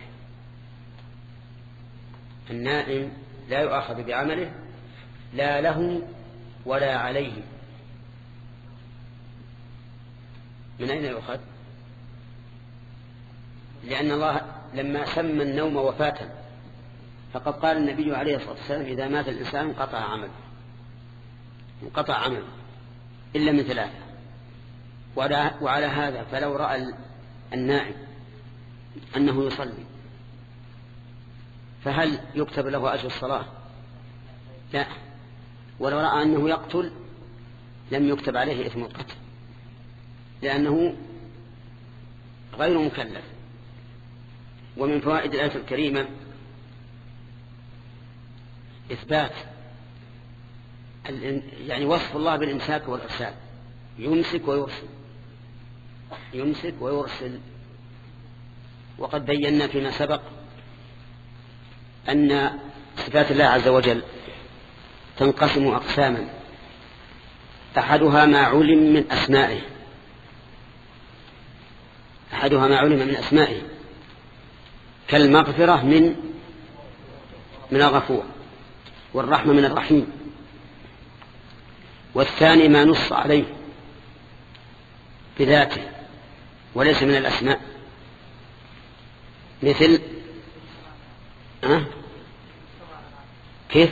النائم لا يؤاخذ بعمله لا له ولا عليه. من أين يؤخذ؟ لأن الله لما سمى النوم وفاة فقد قال النبي عليه الصلاة والسلام إذا مات الإنسان قطع عمله انقطع عمله إلا من ثلاثة. وعلى هذا فلو رأى النائم أنه يصلي فهل يكتب له أجر الصلاة؟ لا. ولو رأى أنه يقتل لم يكتب عليه إثم القتل، لأنه غير مكلف. ومن فوائد الآية الكريمة إثبات يعني وصف الله بالإمساك والإرسال، يمسك ويرسل يمسك ويرسل. وقد بينا فيما سبق أن صفات الله عز وجل تنقسم أقساما، أحدها ما علم من أسمائه أحدها ما علم من أسمائه كالمغفرة من من الغفور، والرحمة من الرحيم. والثاني ما نص عليه بذاته وليس من الأسماء، مثل أه؟ كيف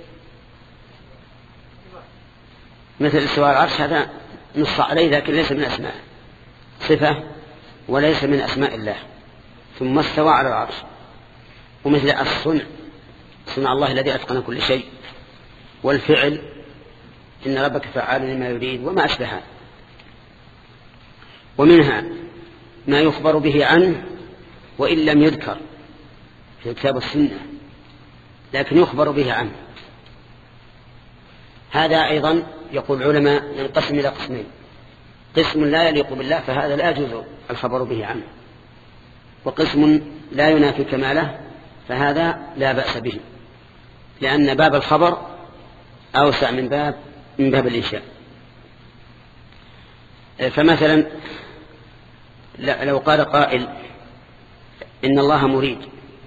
مثل استواء العرش، هذا نص عليه لكن ليس من أسماء، صفة وليس من أسماء الله، ثم استوى على العرش. ومثل الصنع، صنع الله الذي أتقن كل شيء، والفعل إن ربك فعال لما يريد، وما أشبهه. ومنها ما يخبر به عنه وإن لم يذكر في الكتاب والسنة لكن يخبر به عنه. هذا أيضا يقول العلماء ينقسم إلى قسمين: قسم لا يليق بالله فهذا لا يجوز الخبر به عنه، وقسم لا ينافي كماله فهذا لا بأس به، لأن باب الخبر أوسع من باب من باب الإنشاء. فمثلا لو قال قائل إن الله مريد،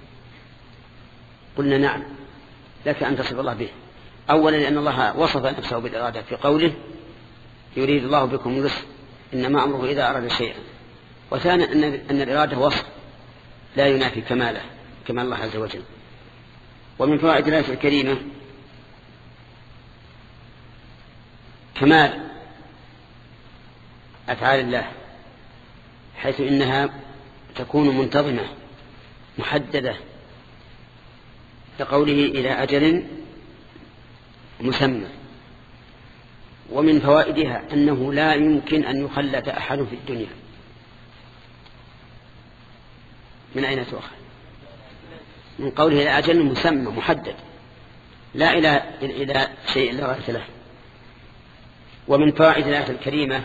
قلنا نعم لك أن تصف الله به. أولا لأن الله وصف نفسه بالإرادة في قوله يريد الله بكم اليسر إنما أمره إذا أراد شيئا. وثانيا أن, أن الإرادة وصف لا ينافي كماله كمال الله عز وجل. ومن فوائد الآية الكريمة كمال أفعال الله، حيث إنها تكون منتظمة محددة لقوله إلى أجل مسمى. ومن فوائدها أنه لا يمكن أن يخلد أحد في الدنيا. من أين تؤخذ؟ من قوله إلى أجل مسمى محدد، لا إلى إلى شيء لا غاية له. ومن فوائد الآية الكريمة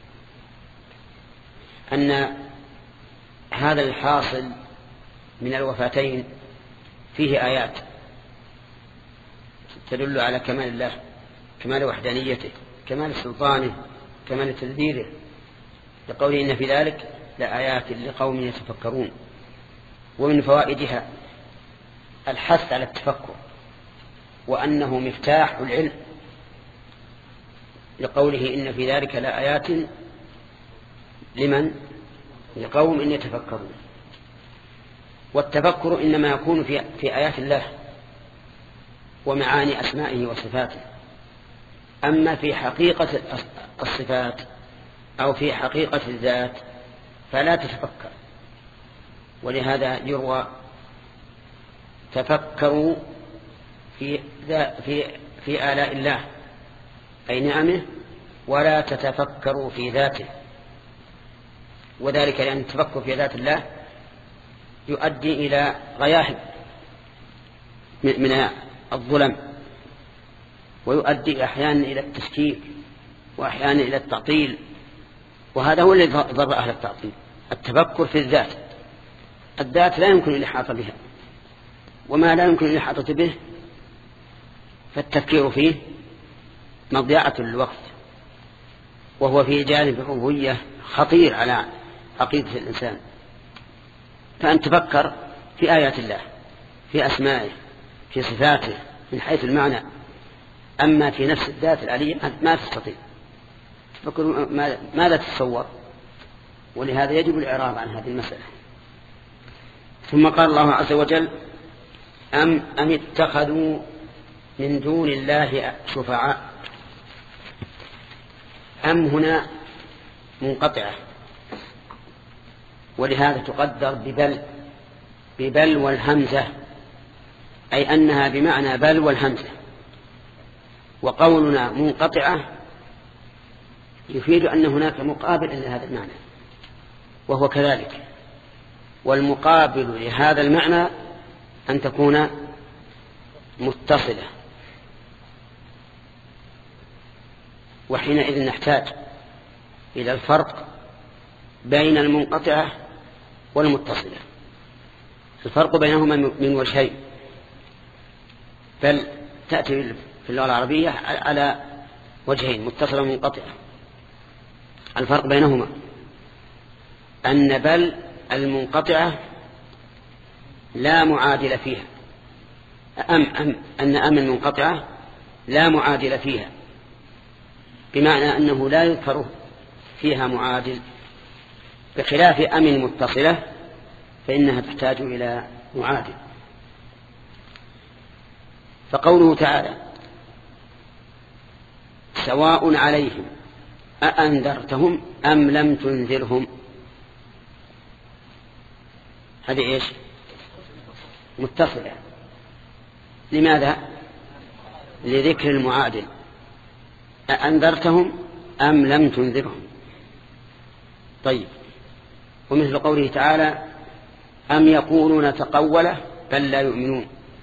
أن هذا الحاصل من الوفاتين فيه آيات تدل على كمال الله، كمال وحدانيته، كمال سلطانه، كمال تدبيره، لقوله إن في ذلك لآيات لقوم يتفكرون. ومن فوائدها الحث على التفكر، وأنه مفتاح العلم، لقوله إن في ذلك لآيات لمن؟ لقوم إن يتفكرون. والتفكر إنما يكون في, في آيات الله ومعاني أسمائه وصفاته. أما في حقيقة الصفات أو في حقيقة الذات فلا تتفكر. ولهذا يروى تفكروا في, في, في آلاء الله أي نعمه ولا تتفكروا في ذاته. وذلك لأن التفكر في ذات الله يؤدي إلى غياهب من الظلم، ويؤدي أحيانا إلى التشكيك، وأحيانا إلى التعطيل، وهذا هو الذي ضر أهل التعطيل. التفكر في الذات، الذات لا يمكن الإحاطة بها، وما لا يمكن الإحاطة به فالتفكير فيه مضيعة للوقت، وهو في جانب الربوبية خطير على عقيدة الإنسان. فأن تفكر في آيات الله، في أسمائه، في صفاته من حيث المعنى. أما في نفس الذات العلية ما تستطيع تفكر، ماذا تتصور؟ ولهذا يجب الإعراض عن هذه المسألة. ثم قال الله عز وجل أم, أم اتخذوا من دون الله شفعاء. أم هنا منقطعة، ولهذا تقدر ببل ببل والهمزة، أي أنها بمعنى بل والهمزة. وقولنا منقطعة يفيد أن هناك مقابل لهذا المعنى، وهو كذلك. والمقابل لهذا المعنى أن تكون متصلة، وحينئذ نحتاج إلى الفرق بين المنقطعة والمتصلة. الفرق بينهما من وجهين، بل تأتي في اللغة العربية على وجهين، متصلة ومنقطعة. الفرق بينهما أن بل المنقطعة لا معادل فيها، أم, أم أن أم المنقطعة لا معادل فيها، بمعنى أنه لا يذكر فيها معادل، بخلاف أم المتصلة فإنها تحتاج إلى معادل. فقوله تعالى سواء عليهم أأنذرتهم أم لم تنذرهم، هذه إيش؟ متصلة. لماذا؟ لذكر المعادل، أأنذرتهم أم لم تنذرهم. طيب، ومثل قوله تعالى أم يقولون تقوله بل لا يؤمنون،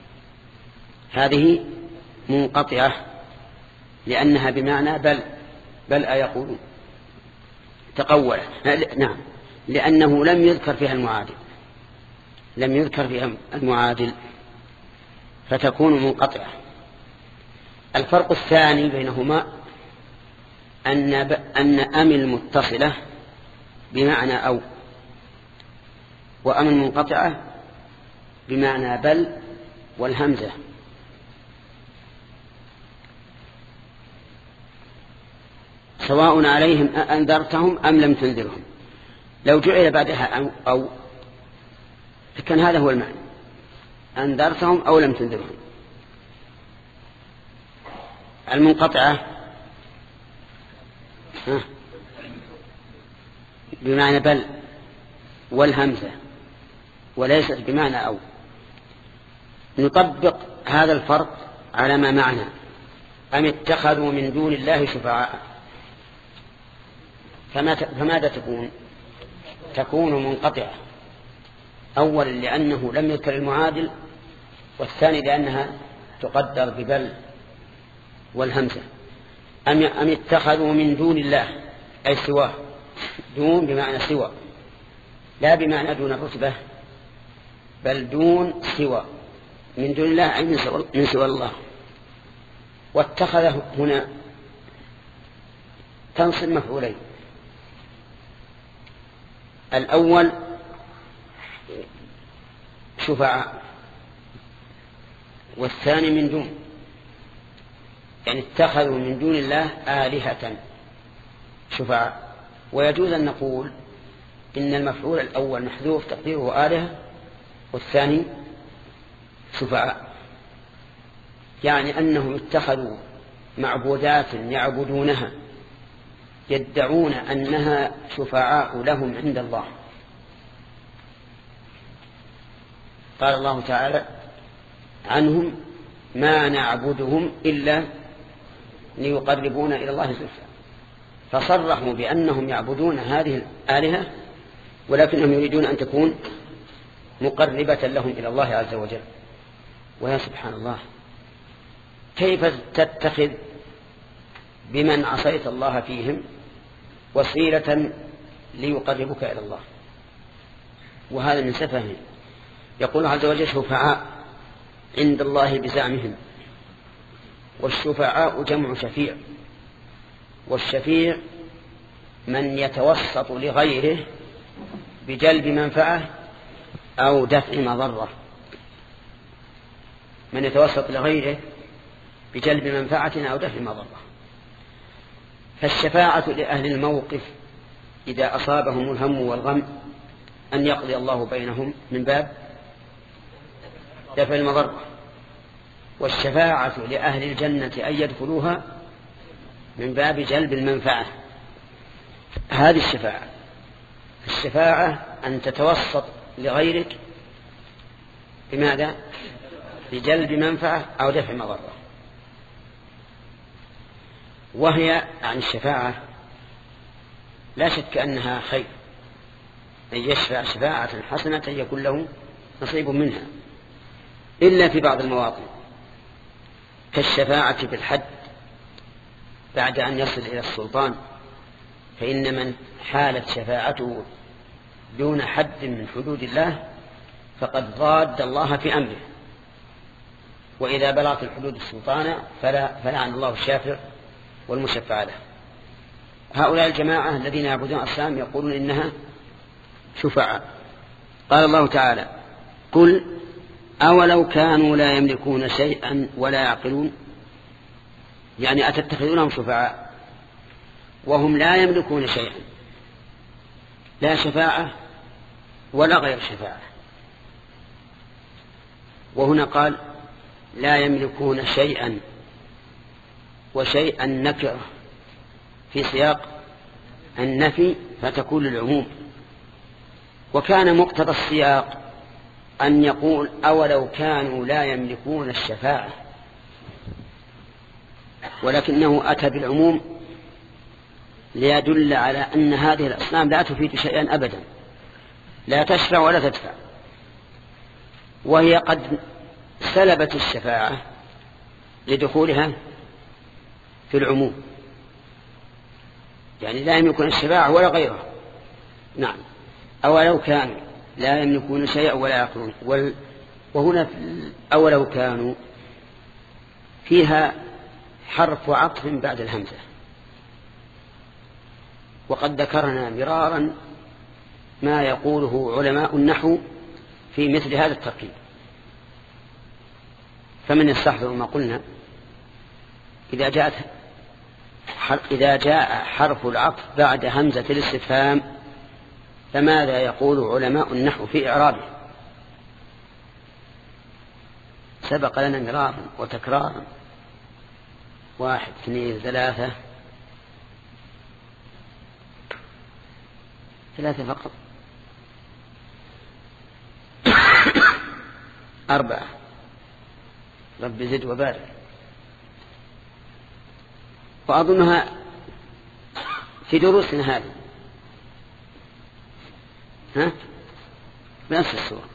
هذه منقطعة لأنها بمعنى بل بل أيقولون تقوله، نعم، لأنه لم يذكر فيها المعادل لم يذكر فيها المعادل فتكون منقطعة. الفرق الثاني بينهما أن أن أم المتصلة بمعنى أو، وأم المنقطعة بمعنى بل والهمزة. سواء عليهم أأنذرتهم أم لم تنذرهم، لو جعل بعدها أو فكان هذا هو المعنى، أنذرتهم أو لم تنذرهم. المنقطعة بمعنى بل والهمزة وليست بمعنى أو. نطبق هذا الفرق على ما معنى أم اتخذوا من دون الله شفعاء، فماذا تكون؟ تكون منقطعة، أولا لأنه لم يذكر المعادل، والثاني لأنها تقدر ببل والهمزة. أم أم اتخذوا من دون الله أي سواه، دون بمعنى سوى لا بمعنى دون الرتبة، بل دون سوى، من دون الله أي من سوى الله. واتخذ هنا تنصب مفعولين، الأول شفعاء والثاني من دون، يعني اتخذوا من دون الله آلهة شفعاء. ويجوز أن نقول إن المفعول الأول محذوف تقديره آلهة والثاني شفعاء، يعني أنهم اتخذوا معبودات يعبدونها يدعون أنها شفعاء لهم عند الله. قال الله تعالى عنهم ما نعبدهم إلا ليقربونا إلى الله زلفى، فصرحوا بأنهم يعبدون هذه الآلهة ولكنهم يريدون أن تكون مقربة لهم إلى الله عز وجل. ويا سبحان الله، كيف تتخذ بمن عصيت الله فيهم وسيلة ليقربك إلى الله؟ وهذا من سفههم. يقول عز وجل شفعاء عند الله بزعمهم، والشفعاء جمع شفيع، والشفيع من يتوسط لغيره بجلب منفعة أو دفع مضرة، من يتوسط لغيره بجلب منفعة أو دفع مضرة. فالشفاعة لأهل الموقف إذا أصابهم الهم والغم أن يقضي الله بينهم من باب دفع المضرة، والشفاعة لأهل الجنة أن يدخلوها من باب جلب المنفعة. هذه الشفاعة، الشفاعة أن تتوسط لغيرك بماذا؟ بجلب منفعة أو دفع مضرة. وهي عن الشفاعة لا شك أنها خير، أن يشفع شفاعة حسنة يكون له نصيب منها، إلا في بعض المواطن كالشفاعة في الحد بعد أن يصل إلى السلطان، فإن من حالت شفاعته دون حد من حدود الله فقد ضاد الله في أمره. وإذا بلغت الحدود السلطانة فلا فلعن الله الشافع والمشفع له. هؤلاء الجماعة الذين يعبدون أصنام يقولون إنها شفعاء. قال الله تعالى قل أولو كانوا لا يملكون شيئا ولا يعقلون، يعني أتتخذونهم شفعاء وهم لا يملكون شيئا، لا شفاعة ولا غير شفاعة. وهنا قال لا يملكون شيئا، وشيئا نكرة في سياق النفي فتكون للعموم، وكان مقتضى السياق أن يقول أولو كانوا لا يملكون الشفاعة، ولكنه أتى بالعموم ليدل على أن هذه الأصنام لا تفيد شيئا أبدا، لا تشفع ولا تدفع، وهي قد سلبت الشفاعة لدخولها في العموم، يعني لا يملكون الشفاعة ولا غيرها. نعم، أولو كانوا لا يملكون شيئا ولا يعقلون. وهنا أولو كانوا فيها حرف عطف بعد الهمزة، وقد ذكرنا مرارا ما يقوله علماء النحو في مثل هذا التركيب، فمن يستحضر ما قلنا إذا جاءت إذا جاء حرف العطف بعد همزة الاستفهام فماذا يقول علماء النحو في إعرابه؟ سبق لنا مرارا وتكرارا. واحد اثنين ثلاثة ثلاثة فقط. أربعة. رب زد وبارك. وأظنها في دروسنا هذه ها بنفس السورة.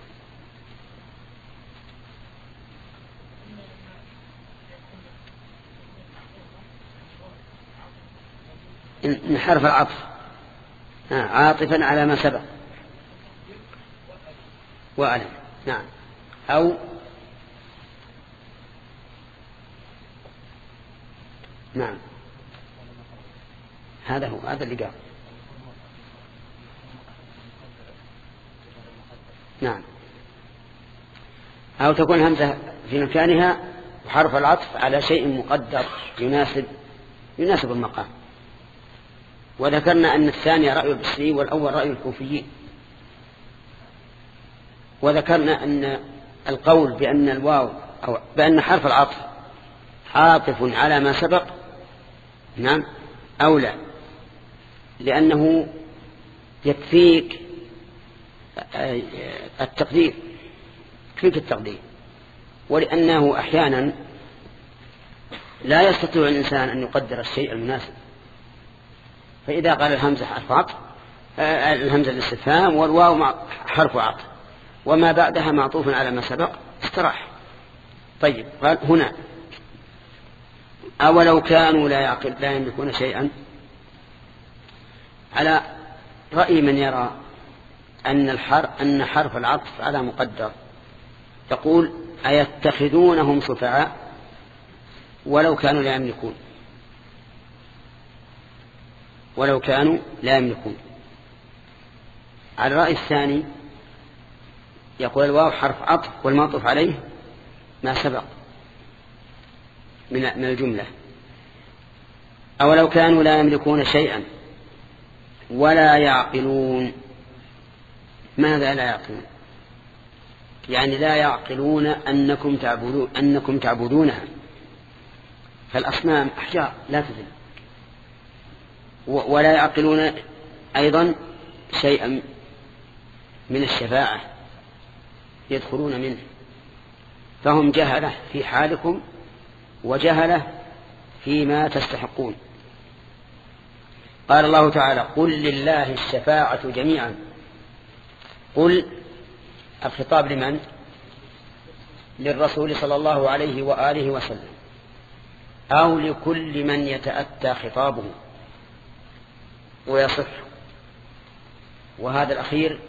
إن حرف العطف عاطفا على ما سبق وألم. نعم. أو نعم هذا هو هذا اللي قال. نعم. أو تكون همزة في مكانها وحرف العطف على شيء مقدر يناسب يناسب المقام. وذكرنا أن الثاني رأي البصري والأول رأي الكوفيين. وذكرنا أن القول بأن الواو أو بأن حرف العطف عاطف على ما سبق نعم أولى، لأنه يكفيك التقدير يكفيك التقدير ولأنه أحيانا لا يستطيع الإنسان أن يقدر الشيء المناسب. فإذا قال الهمزة حرف عطف الهمزة الاستفهام والواو حرف عطف وما بعدها معطوف على ما سبق استراح. طيب قال هنا أولو كانوا لا يعقل لا يملكون شيئا، على رأي من يرى أن الحرف أن حرف العطف على مقدر يقول أيتخذونهم شفعاء ولو كانوا لا يملكون ولو كانوا لا يملكون. على الرأي الثاني يقول الواو حرف عطف والمعطوف عليه ما سبق من من الجملة. أولو كانوا لا يملكون شيئا ولا يعقلون. ماذا لا يعقلون؟ يعني لا يعقلون أنكم تعبدون أنكم تعبدونها. فالأصنام أحجار لا تذل. ولا يعقلون أيضا شيئا من الشفاعة يدخلون منه. فهم جهلة في حالكم وجهلة فيما تستحقون. قال الله تعالى قل لله الشفاعة جميعا. قل الخطاب لمن؟ للرسول صلى الله عليه وآله وسلم أو لكل من يتأتى خطابه ويصح. وهذا الأخير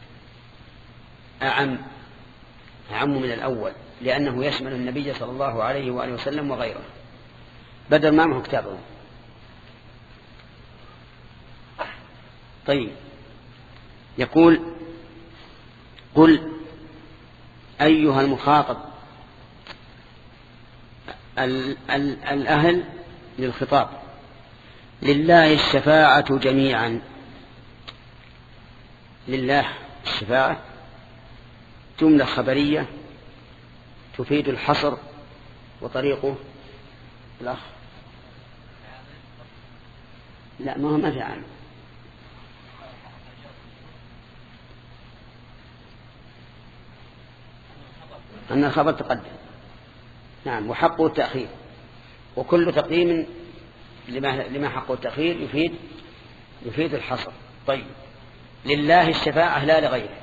أعم أعم من الأول لأنه يشمل النبي صلى الله عليه وآله وسلم وغيره بدل ما معه كتابه. طيب يقول قل أيها المخاطب ال ال الأهل للخطاب لله الشفاعة جميعا. لله الشفاعة جملة خبرية تفيد الحصر وطريقه الأخ لا ما هو ما في عام أن الخبر تقدم. نعم وحقه التأخير وكل تقديم لما, لما حقه التأخير يفيد يفيد الحصر. طيب لله الشفاعة لا لغيره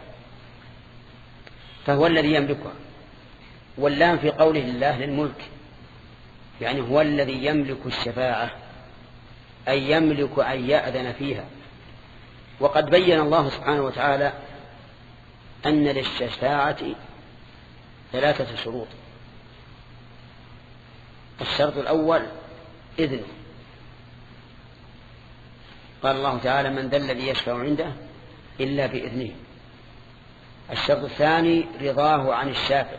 فهو الذي يملكها. واللام في قوله الله للملك يعني هو الذي يملك الشفاعة أي يملك أن يأذن فيها. وقد بين الله سبحانه وتعالى أن للشفاعة ثلاثة شروط. الشرط الأول إذن. قال الله تعالى من ذا الذي يشفع عنده إلا بإذنه. الشرط الثاني رضاه عن الشافع.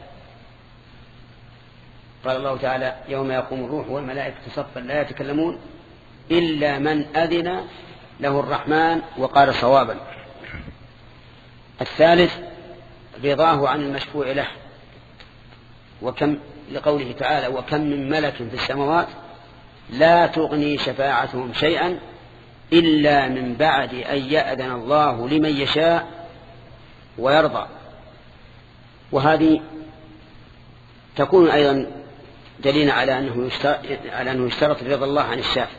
قال الله تعالى يوم يقوم الروح والملائكة صفا لا يتكلمون إلا من أذن له الرحمن وقال صوابا. الثالث رضاه عن المشفوع له وكم لقوله تعالى وكم من ملك في السماوات لا تغني شفاعتهم شيئا إلا من بعد أن يأذن الله لمن يشاء ويرضى. وهذه تكون أيضا دليلا على أنه يشترط, على أنه يشترط رضا الله عن الشافع.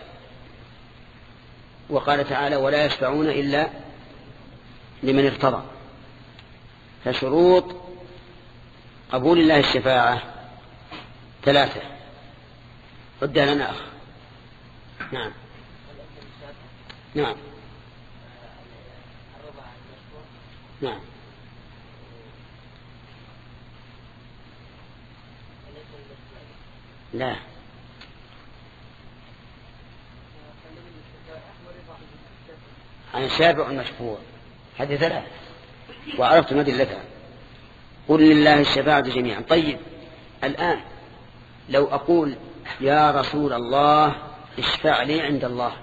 وقال تعالى ولا يشفعون إلا لمن ارتضى. فشروط قبول الله الشفاعة ثلاثة. عد لنا أخ. نعم نعم نعم لا عن الشافع المشفوع هذه ثلاثة وعرفت مدلتها. قل لله الشفاعة جميعا. طيب الآن لو أقول يا رسول الله اشفع لي عند الله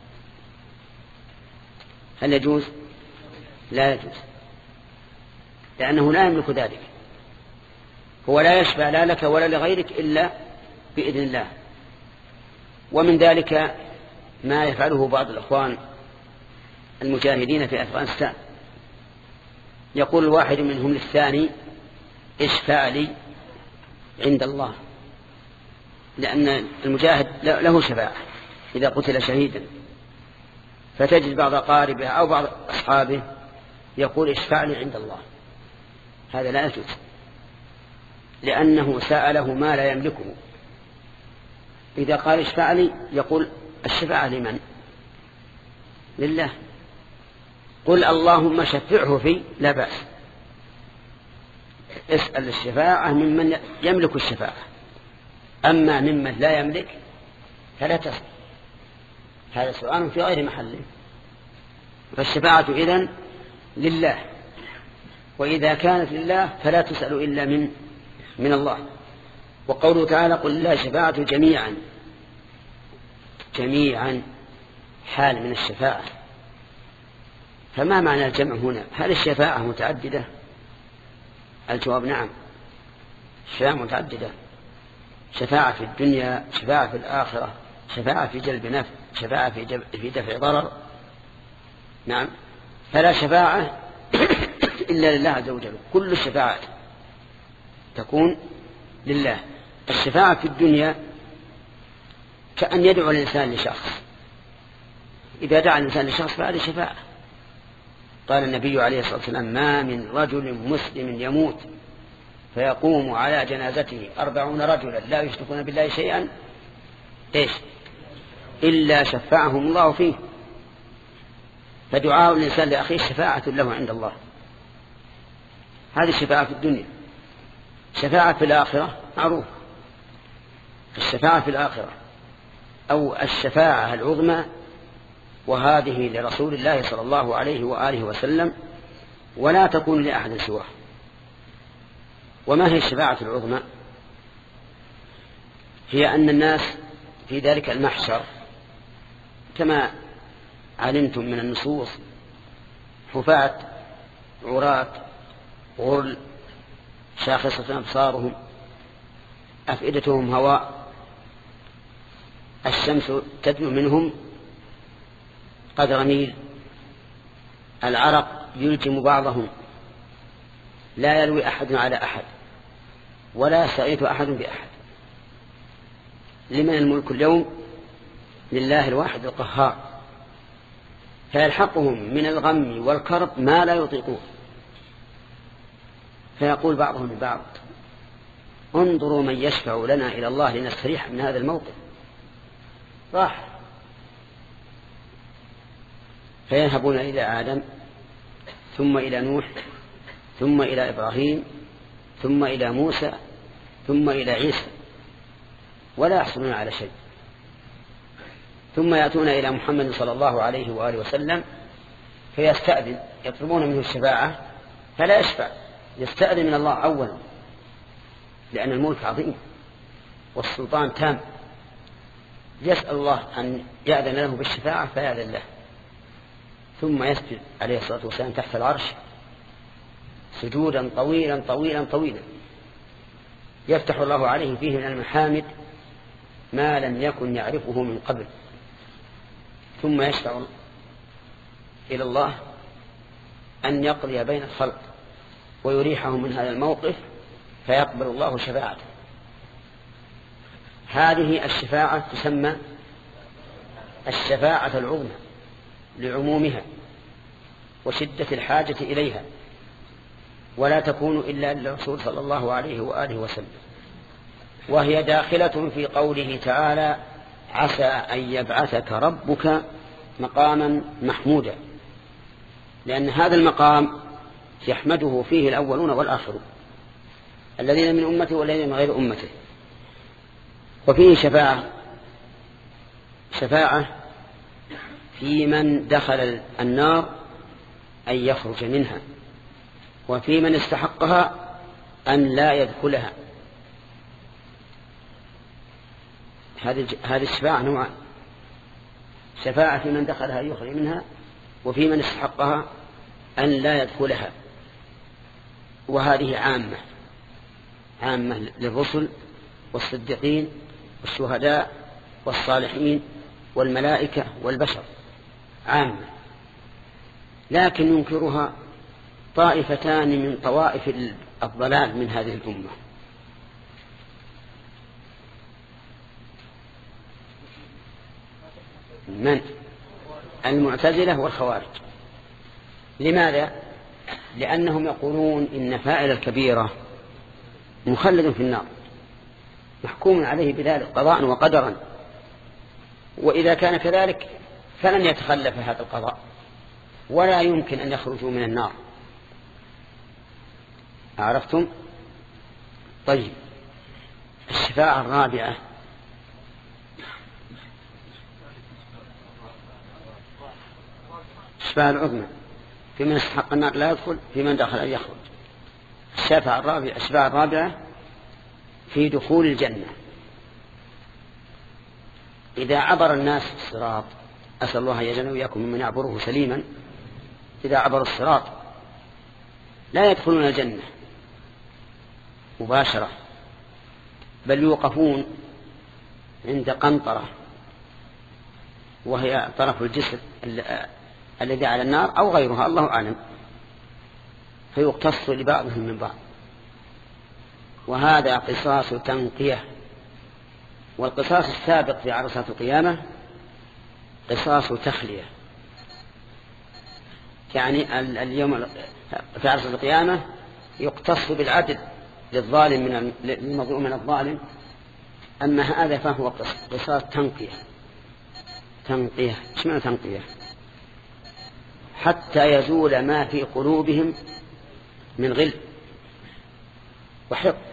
هل يجوز؟ لا يجوز، لأنه لا يملك ذلك. هو لا يشفع لا لك ولا لغيرك إلا بإذن الله. ومن ذلك ما يفعله بعض الأخوان المجاهدين في أفغانستان، يقول الواحد منهم للثاني اشفع لي عند الله، لأن المجاهد له شفاعة إذا قتل شهيدا، فتجد بعض أقاربه أو بعض أصحابه يقول اشفع لي عند الله. هذا لا يجوز، لأنه سأله ما لا يملكه. إذا قال اشفع لي يقول الشفاعة لمن؟ لله. قل اللهم شفعه في لا بأس. اسأل الشفاعة ممن يملك الشفاعة، أما ممن لا يملك فلا تسأل. هذا سؤال في غير محله. فالشفاعة إذن لله، وإذا كانت لله فلا تسأل إلا من من الله. وقوله تعالى قل لله الشفاعة جميعا، جميعا حال من الشفاعة. فما معنى الجمع هنا؟ هل الشفاعة متعددة؟ الجواب نعم، الشفاعة متعددة. شفاعة في الدنيا، شفاعة في الآخرة، شفاعة في جلب نفع، شفاعة في, في دفع ضرر. نعم، فلا شفاعة إلا لله عز وجل. كل الشفاعات تكون لله. الشفاعة في الدنيا كأن يدعو الإنسان لشخص، إذا دعا الإنسان لشخص فهذه شفاعة. قال النبي عليه الصلاة والسلام ما من رجل مسلم يموت فيقوم على جنازته أربعون رجلا لا يشركون بالله شيئا إيش إلا شفعهم الله فيه. فدعاء الإنسان لأخيه شفاعة له عند الله. هذه الشفاعة في الدنيا. شفاعة في الآخرة معروف، الشفاعة في الآخرة أو الشفاعة العظمى، وهذه لرسول الله صلى الله عليه وآله وسلم ولا تكون لأحد سواه. وما هي الشفاعة العظمى؟ هي أن الناس في ذلك المحشر كما علمتم من النصوص حفاة عراة غرل شاخصة أبصارهم أفئدتهم هواء، الشمس تدنو منهم قدر ميل، العرق يلجم بعضهم، لا يلوي أحد على أحد ولا يستغيث أحد بأحد. لمن الملك اليوم؟ لله الواحد القهار. فيلحقهم من الغم والكرب ما لا يطيقون، فيقول بعضهم لبعض انظروا من يشفع لنا إلى الله لنستريح من هذا الموقف. راح فيذهبون إلى آدم ثم إلى نوح ثم إلى إبراهيم ثم إلى موسى ثم إلى عيسى ولا يحصلون على شيء، ثم يأتون إلى محمد صلى الله عليه وآله وسلم فيستأذن، يطلبون منه الشفاعة فلا يشفع، يستأذن من الله أولا، لأن الملك عظيم والسلطان تام، يسأل الله أن يأذن له بالشفاعة فيأذن له، ثم يسجد عليه الصلاة والسلام تحت العرش سجودا طويلا طويلا طويلا، يفتح الله عليه فيه من المحامد ما لم يكن يعرفه من قبل، ثم يشفع إلى الله أن يقضي بين الخلق ويريحهم من هذا الموقف فيقبل الله شفاعته. هذه الشفاعة تسمى الشفاعة العظمى لعمومها وشدة الحاجة إليها، ولا تكون إلا للرسول صلى الله عليه وآله وسلم، وهي داخلة في قوله تعالى: عسى أن يبعثك ربك مقاما محمودا، لأن هذا المقام يحمده فيه الأولون والآخرون، الذين من أمته والذين من غير أمته. وفيه شفاعة شفاعة في من دخل النار أن يخرج منها، وفي من استحقها أن لا يدخلها. هذه الشفاعة نوعان: شفاعة في من دخلها يخرج منها، وفي من استحقها أن لا يدخلها. وهذه عامة عامة للرسل والصديقين والشهداء والصالحين والملائكة والبشر عامة، لكن ينكرها طائفتان من طوائف الضلال من هذه الأمة. من؟ المعتزلة والخوارج. لماذا؟ لأنهم يقولون إن فاعل الكبيرة مخلد في النار، محكوم عليه بذلك قضاء وقدرا، وإذا كان كذلك فلن يتخلف هذا القضاء ولا يمكن أن يخرجوا من النار. عرفتم؟ طيب، الشفاعة الرابعة الشفاعة العظمى في من استحق النار لا يدخل، في من دخل أن يخرج. الشفاعة الرابعة الشفاعة الرابعة في دخول الجنة. إذا عبر الناس الصراط، أسأل الله أن يجعلنا وإياكم ممن يعبره سليما، إذا عبروا الصراط لا يدخلون الجنة مباشرة، بل يوقفون عند قنطرة وهي طرف الجسر الذي على النار أو غيرها الله أعلم، فيقتص لبعضهم من بعض، وهذا قصاص تنقية. والقصاص السابق في عرصات القيامة قصاص تخلية، يعني اليوم في عرصات القيامة يقتص بالعدل للظالم من المظلوم من الظالم، أما هذا فهو قصاص تنقية. تنقية ايش معنى تنقية؟ حتى يزول ما في قلوبهم من غل وحقد،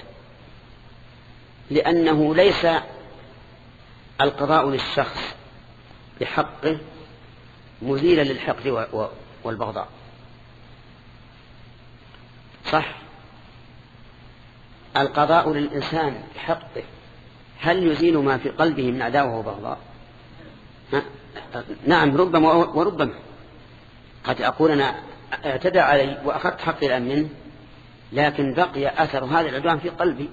لأنه ليس القضاء للشخص بحقه مزيلا للحقد والبغضاء، صح؟ القضاء للإنسان بحقه هل يزيل ما في قلبه من عداوة وبغضاء؟ نعم، ربما وربما. قد أقول أنا اعتدى علي وأخذت حقي الآن منه، لكن بقي أثر هذا العدوان في قلبي،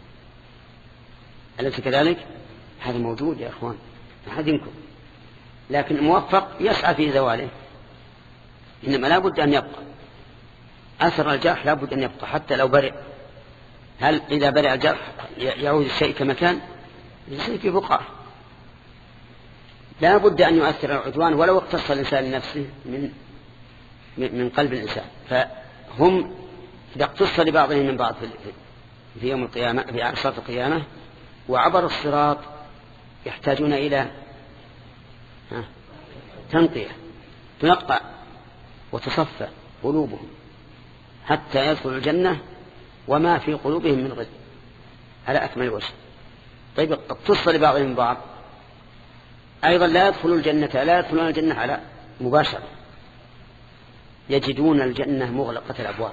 أليس كذلك؟ هذا موجود يا أخوان، أحد ينكر، لكن الموفق يسعى في زواله. إنما لا بد أن يبقى أثر الجرح، لا بد أن يبقى حتى لو برئ. هل إذا برئ الجرح يعود الشيء كما كان؟ يصير في بقعة. لا بد أن يؤثر العدوان ولو اقتص الإنسان لنفسه من من قلب الإنسان. فهم إذا اقتص لبعضهم من بعض في يوم القيامة في عرصات القيامة وعبر الصراط يحتاجون إلى تنقية، تنقى وتصفى قلوبهم حتى يدخلوا الجنة وما في قلوبهم من غل على أكمل وجه. طيب، اقتص لبعضهم من بعض أيضا لا يدخلوا الجنة لا يدخلون الجنة على مباشرة، يجدون الجنة مغلقة الأبواب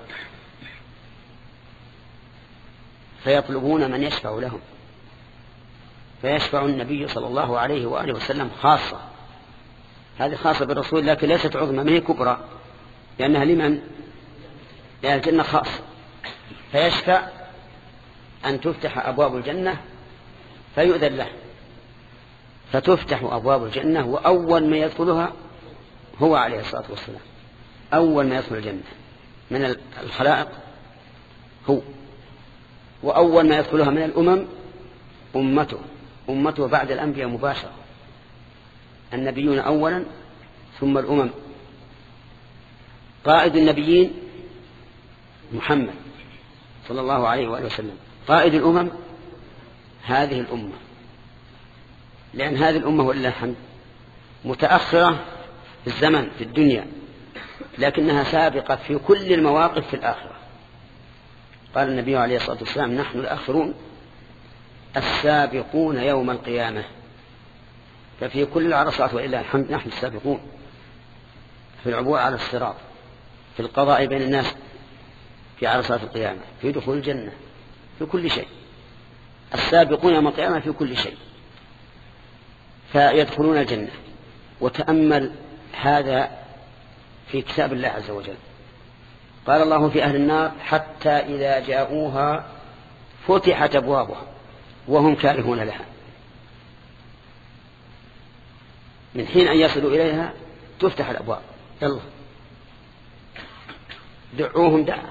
فيطلبون من يشفع لهم، فيشفع النبي صلى الله عليه وآله وسلم خاصة. هذه خاصة بالرسول لكن ليست عظمى، ما هي كبرى، لأنها لمن؟ لأهل الجنة خاصة. فيشفع أن تفتح أبواب الجنة فيؤذن له، فتفتح أبواب الجنة، وأول ما يدخلها هو عليه الصلاة والسلام، أول ما يدخل الجنة من الخلائق هو، وأول ما يدخلها من الأمم أمته، أمته بعد الأنبياء مباشرة، النبيون أولا ثم الأمم. قائد النبيين محمد صلى الله عليه وآله وسلم، قائد الأمم هذه الأمة، لأن هذه الأمة ولله الحمد متأخرة في الزمن في الدنيا، لكنها سابقة في كل المواقف في الآخرة. قال النبي عليه الصلاة والسلام: نحن الآخرون السابقون يوم القيامة. ففي كل العرصات ولله الحمد نحن السابقون، في العبور على الصراط، في القضاء بين الناس في عرصات القيامة، في دخول الجنة، في كل شيء السابقون يوم القيامة في كل شيء، فيدخلون الجنة. وتأمل هذا في كتاب الله عز وجل، قال الله في أهل النار: حتى إذا جاءوها فتحت أبوابها وهم كارهون لها. من حين أن يصلوا إليها تفتح الأبواب، يلا دعوهم دعا.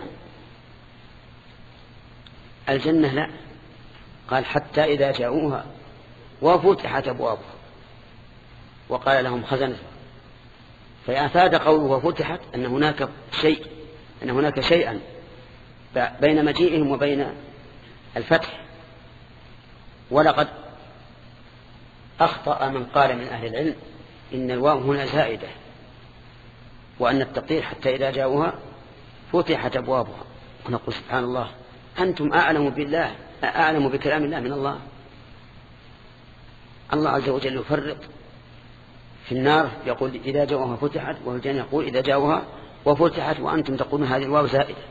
الجنة لا، قال: حتى إذا جاءوها وفتحت أبوابها وقال لهم خزنتها. فأفاد قوله وفتحت أن هناك شيء، أن هناك شيئا بين مجيئهم وبين الفتح. ولقد أخطأ من قال من أهل العلم إن الواو هنا زائدة، وأن التقدير حتى إذا جاءوها فتحت أبوابها. ونقول سبحان الله، أنتم أعلم بالله، أعلم بكلام الله من الله. الله عز وجل يفرق في النار يقول إذا جاءوها فتحت، وفي الجنة يقول إذا جاءوها وفتحت، وأنتم تقولون هذه الواو زائدة.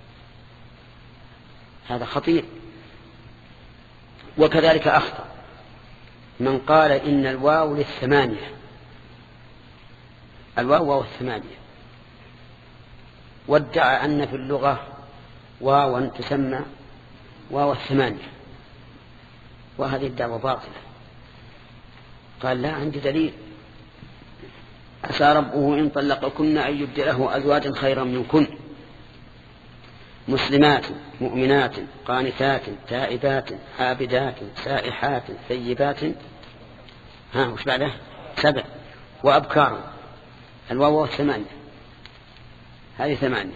هذا خطير. وكذلك أخطأ من قال إن الواو للثمانية، الواو واو الثمانية، وادعى أن في اللغة واو تسمى واو الثمانية، وهذه الدعوة باطلة. قال: لا عندي دليل، عسى ربه إن طلقكن أن يبدله أزواجا خيرا منكن مسلمات مؤمنات قانتات تائبات عابدات سائحات ثيبات، ها وش بعده؟ سبع، وأبكار. الواو ثمانية، هذه ثمانية.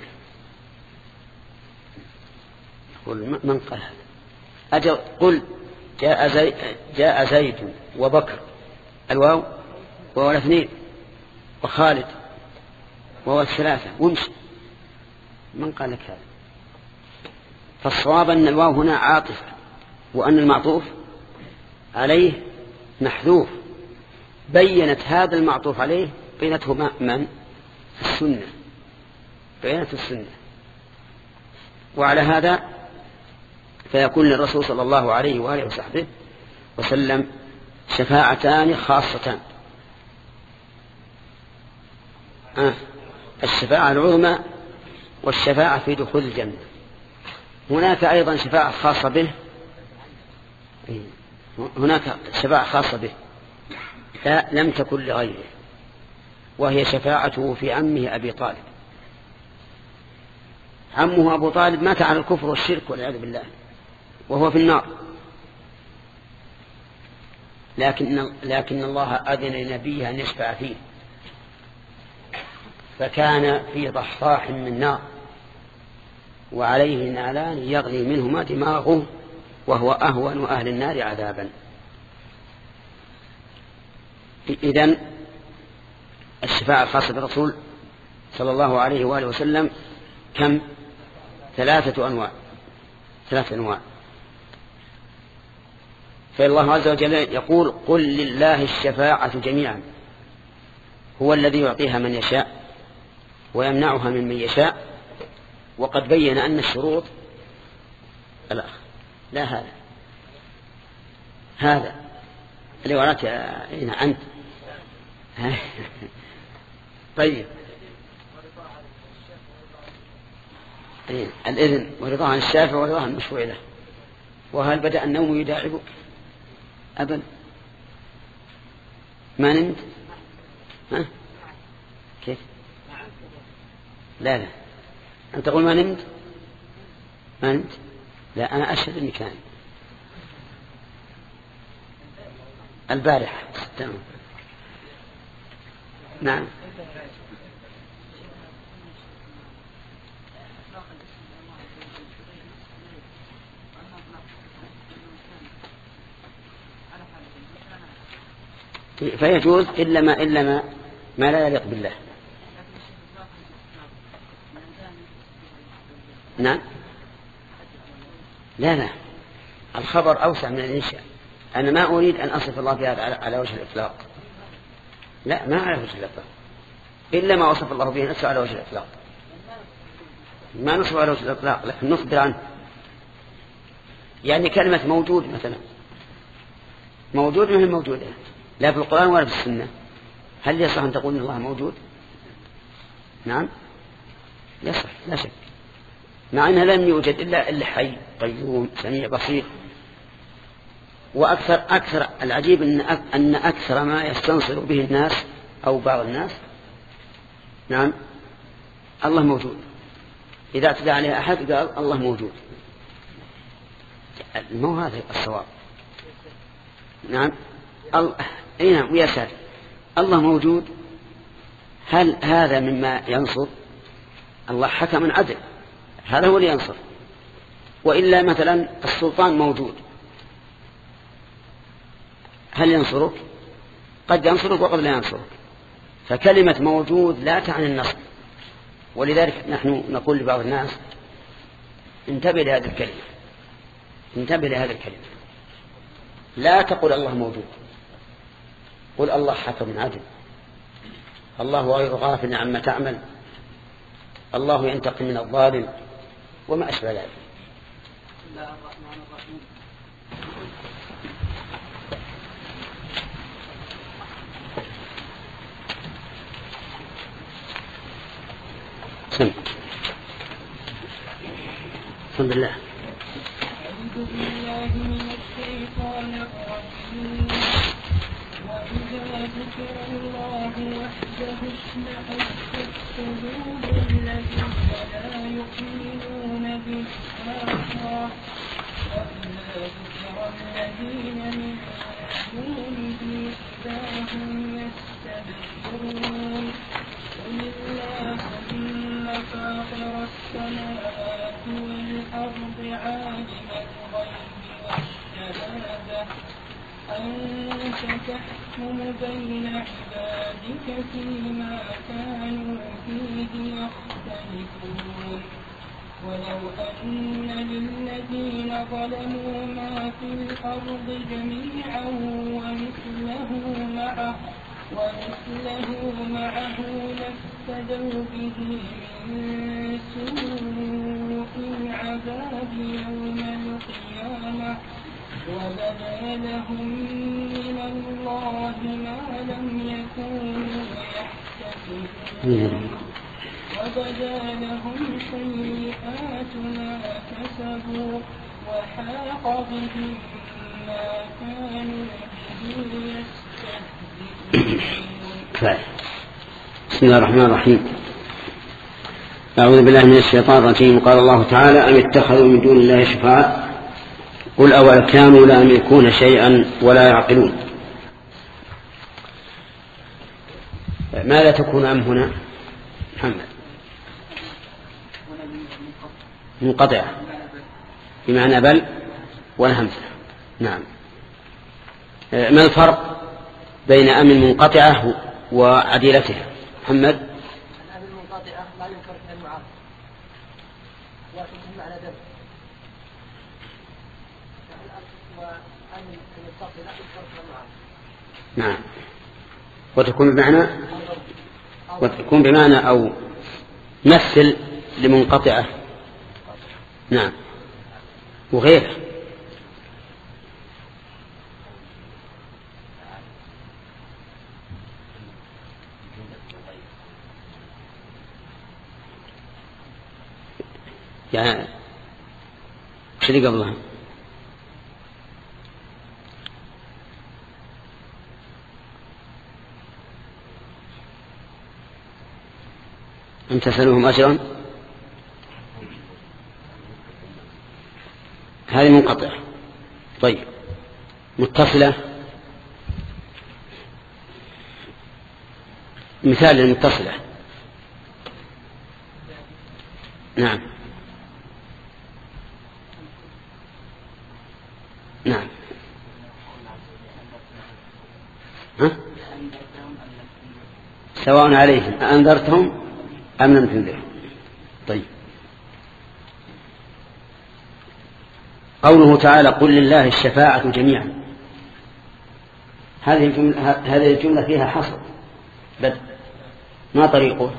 يقول من قال هذا؟ أجل قل جاء زيد, جاء زيد وبكر، الواو وهو الاثنين، وخالد وهو الثلاثة، وامشي. من قال لك هذا؟ فالصواب أن الواو هنا عاطفة، وأن المعطوف عليه محذوف. بينت هذا المعطوف عليه بينته من؟ السنة، بينت السنة. وعلى هذا فيكون للرسول صلى الله عليه وآله وصحبه وسلم شفاعتان خاصتان. آه. الشفاعة العظمى والشفاعة في دخول الجنة. هناك أيضا شفاعة خاصة به، هناك شفاعة خاصة به لا لم تكن لغيره، وهي شفاعته في عمه أبي طالب. عمه أبو طالب مات على الكفر والشرك والعياذ بالله، وهو في النار، لكن, لكن الله أذن لنبيه أن يشفع فيه، فكان في ضحضاح من نار وعليه نالان يغلي منهما دماغه، وهو أهون أهل النار عذابا. إذن الشفاعة الخاصة بالرسول صلى الله عليه وآله وسلم كم؟ ثلاثة أنواع، ثلاثة أنواع. فالله عز وجل يقول: قل لله الشفاعة جميعا، هو الذي يعطيها من يشاء ويمنعها من من يشاء. وقد بين أن الشروط الأخ لا هذا هذا اللي وراك هنا أنت طيب الإذن ورضاها عن الشافع ورضاها عن المشروع له. وهل بدأ النوم يداعبك؟ أبدا، ما نمت؟ ها؟ كيف؟ لا لا، أنت تقول ما نمت؟ ما نمت؟ لا، أنا أشهد أني كان البارحة. تمام. نعم. فيجوز إلا ما إلا ما ما لا يليق بالله. نعم. لا لا، الخبر أوسع من الإنشاء. أنا ما أريد أن أصف الله بهذا على وجه الإطلاق، لا، ما على وجه الإطلاق، إلا ما وصف الله به نفسه على وجه الإطلاق. ما نصف على وجه الإطلاق، لكن نخبر عنه. يعني كلمة موجود مثلا، موجود ما هي موجودة لا في القرآن ولا في السنة. هل يصح أن تقول إن الله موجود؟ نعم يصح لا شك، مع أنها لم يوجد إلا إلا حي قيوم سميع بصير. وأكثر أكثر العجيب أن أن أكثر ما يستنصر به الناس أو بعض الناس نعم الله موجود. إذا اعتدى عليه أحد قال الله موجود، مو هذا الصواب. نعم أي نعم ويا ساتر، الله موجود. هل هذا مما ينصر؟ الله حكم عدل، هذا هو اللي ينصر. وإلا مثلا السلطان موجود، هل ينصرك؟ قد ينصرك وقد لا ينصرك. فكلمة موجود لا تعني النصر. ولذلك نحن نقول لبعض الناس انتبه لهذه الكلمة، انتبه لهذه الكلمة، لا تقول الله موجود، قل الله حكم عدل، الله غير غافل عما تعمل، الله ينتقم من الظالم وما أشبه ذلك. بسم الله الرحمن الرحيم. سم الحمد لله. أعوذ بالله من الشيطان الرجيم. وإذا ذكر الله وحده اشمأزت قلوب الذين لا يؤمنون بالآخرة وإذا ذكر الذين من دونه إذا هم يستبشرون. قل اللهم فاطر السماوات والأرض عالم الغيب والشهادة أنت تحكم بين عبادك فيما كانوا فيه يختلفون. ولو أن للذين ظلموا ما في الأرض جميعا ومثله معه ومثله معه لافتدوا به من سوء العذاب يوم القيامة وبدا لهم من الله ما لم يكونوا يحتسبون وبدا لهم سيئات ما كسبوا وحاق بهم ما كانوا به يستهزئون. بسم الله الرحمن الرحيم. أعوذ بالله من الشيطان الرجيم. قال الله تعالى أم اتخذوا من دون الله شفعاء قل أول كانوا لا يملكون شيئا ولا يعقلون. ماذا تكون أم هنا محمد؟ منقطعة بمعنى بل والهمزة. نعم. ما الفرق بين أم المنقطعة وعديلتها محمد؟ الأم المنقطعة لا ينكر فيها المعارض وتكون معنى دم، وأم المتصلة لا ينكر فيها المعارض. نعم. وتكون بمعنى وتكون بمعنى أو مثل لمنقطعة. نعم. وغيره. يعني وش اللي قبلها؟ أم تسألهم أجرا هذه منقطعة. طيب متصلة، مثال للمتصلة. نعم نعم ها؟ سواء عليهم أنذرتهم أم لم تنذرهم. طيب قوله تعالى قل لله الشفاعة جميعا، هذه الجملة, هذه الجملة فيها حصر بدء، ما طريقه؟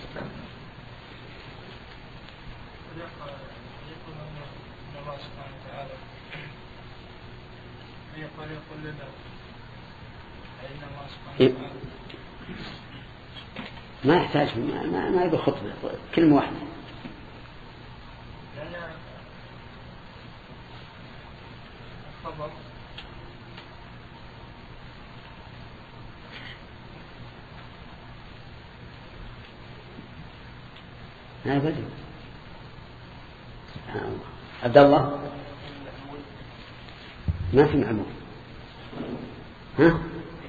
ما يحتاج ما ما يبي خطبة، كلمة واحدة. ما بدو عبد الله ما في معمول. ها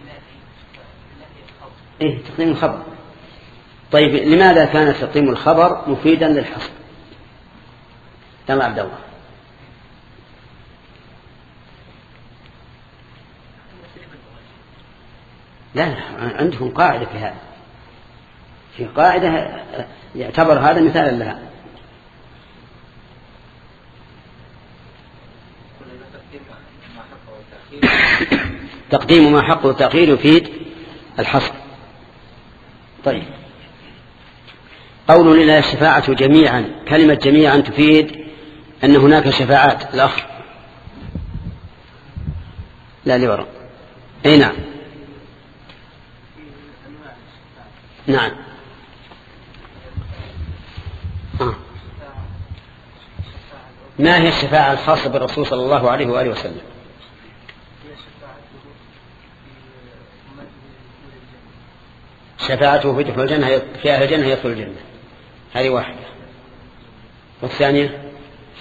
إيه تقديم الخبر. طيب لماذا كان تقديم الخبر مفيدا للحصر؟ يلا عبد الله. لا عندكم قاعدة في هذا، في قاعدة يعتبر هذا مثالا لها. تقديم ما حقه التأخير يفيد الحصر. طيب قول لله الشفاعة جميعا، كلمة جميعا تفيد أن هناك شفاعات. الأخ لا لورا. أي نعم نعم آه. ما هي الشفاعة الخاصة بالرسول صلى الله عليه وآله وسلم؟ شفاعته في دخول الجنة، في أهل الجنة يدخل الجنة، هذه واحدة. والثانية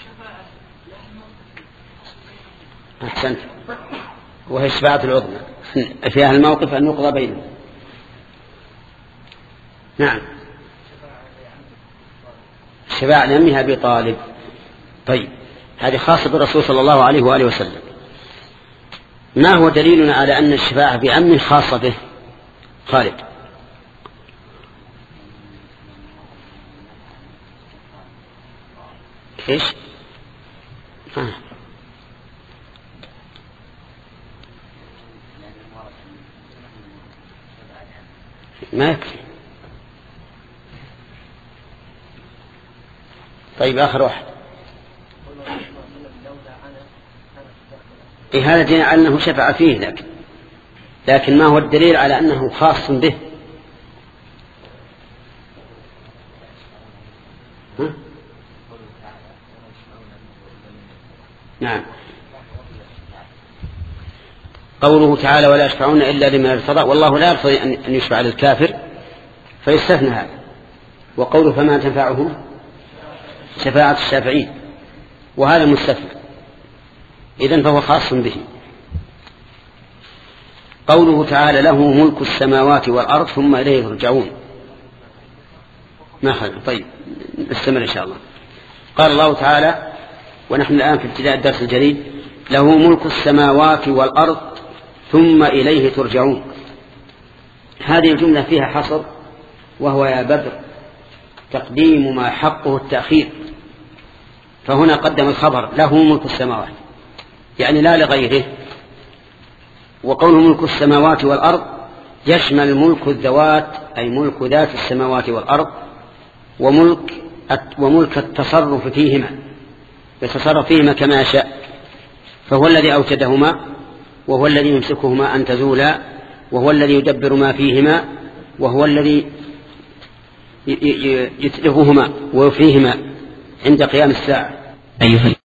أحسنت، وهي الشفاعة العظمى في أهل الموقف أن يقضى بينهم. نعم الشفاعة لأمها أبي طالب. طيب هذه خاصة بالرسول صلى الله عليه وآله وسلم. ما هو دليلنا على أن الشفاعة بعم خاصة به؟ خالد. إيش؟ آه. ما يكفي. طيب آخر واحد. إيه هذا دين على أنه شفع فيه، لكن لكن ما هو الدليل على أنه خاص به؟ ها؟ نعم قوله تعالى ولا يشفعون إلا لمن ارتضى، والله لا يرضى أن يشفع للكافر فيستثنى هذا. وقوله فما تنفعه شفاعة الشافعين، وهذا مستثنى، إذن فهو خاص به. قوله تعالى له ملك السماوات والأرض ثم إليه يرجعون، ما خلق. طيب نستمر إن شاء الله. قال الله تعالى ونحن الآن في ابتداء الدرس الجديد له ملك السماوات والأرض ثم إليه ترجعون. هذه الجملة فيها حصر، وهو يا بدر تقديم ما حقه التأخير، فهنا قدم الخبر له ملك السماوات يعني لا لغيره. وقوله ملك السماوات والأرض يشمل ملك الذوات أي ملك ذات السماوات والأرض، وملك وملك التصرف فيهما، يتصرف فيهما كما يشاء، فهو الذي أوجدهما، وهو الذي يمسكهما أن تزولا، وهو الذي يدبر ما فيهما، وهو الذي يتلفهما ويفيهما عند قيام الساعة. أيها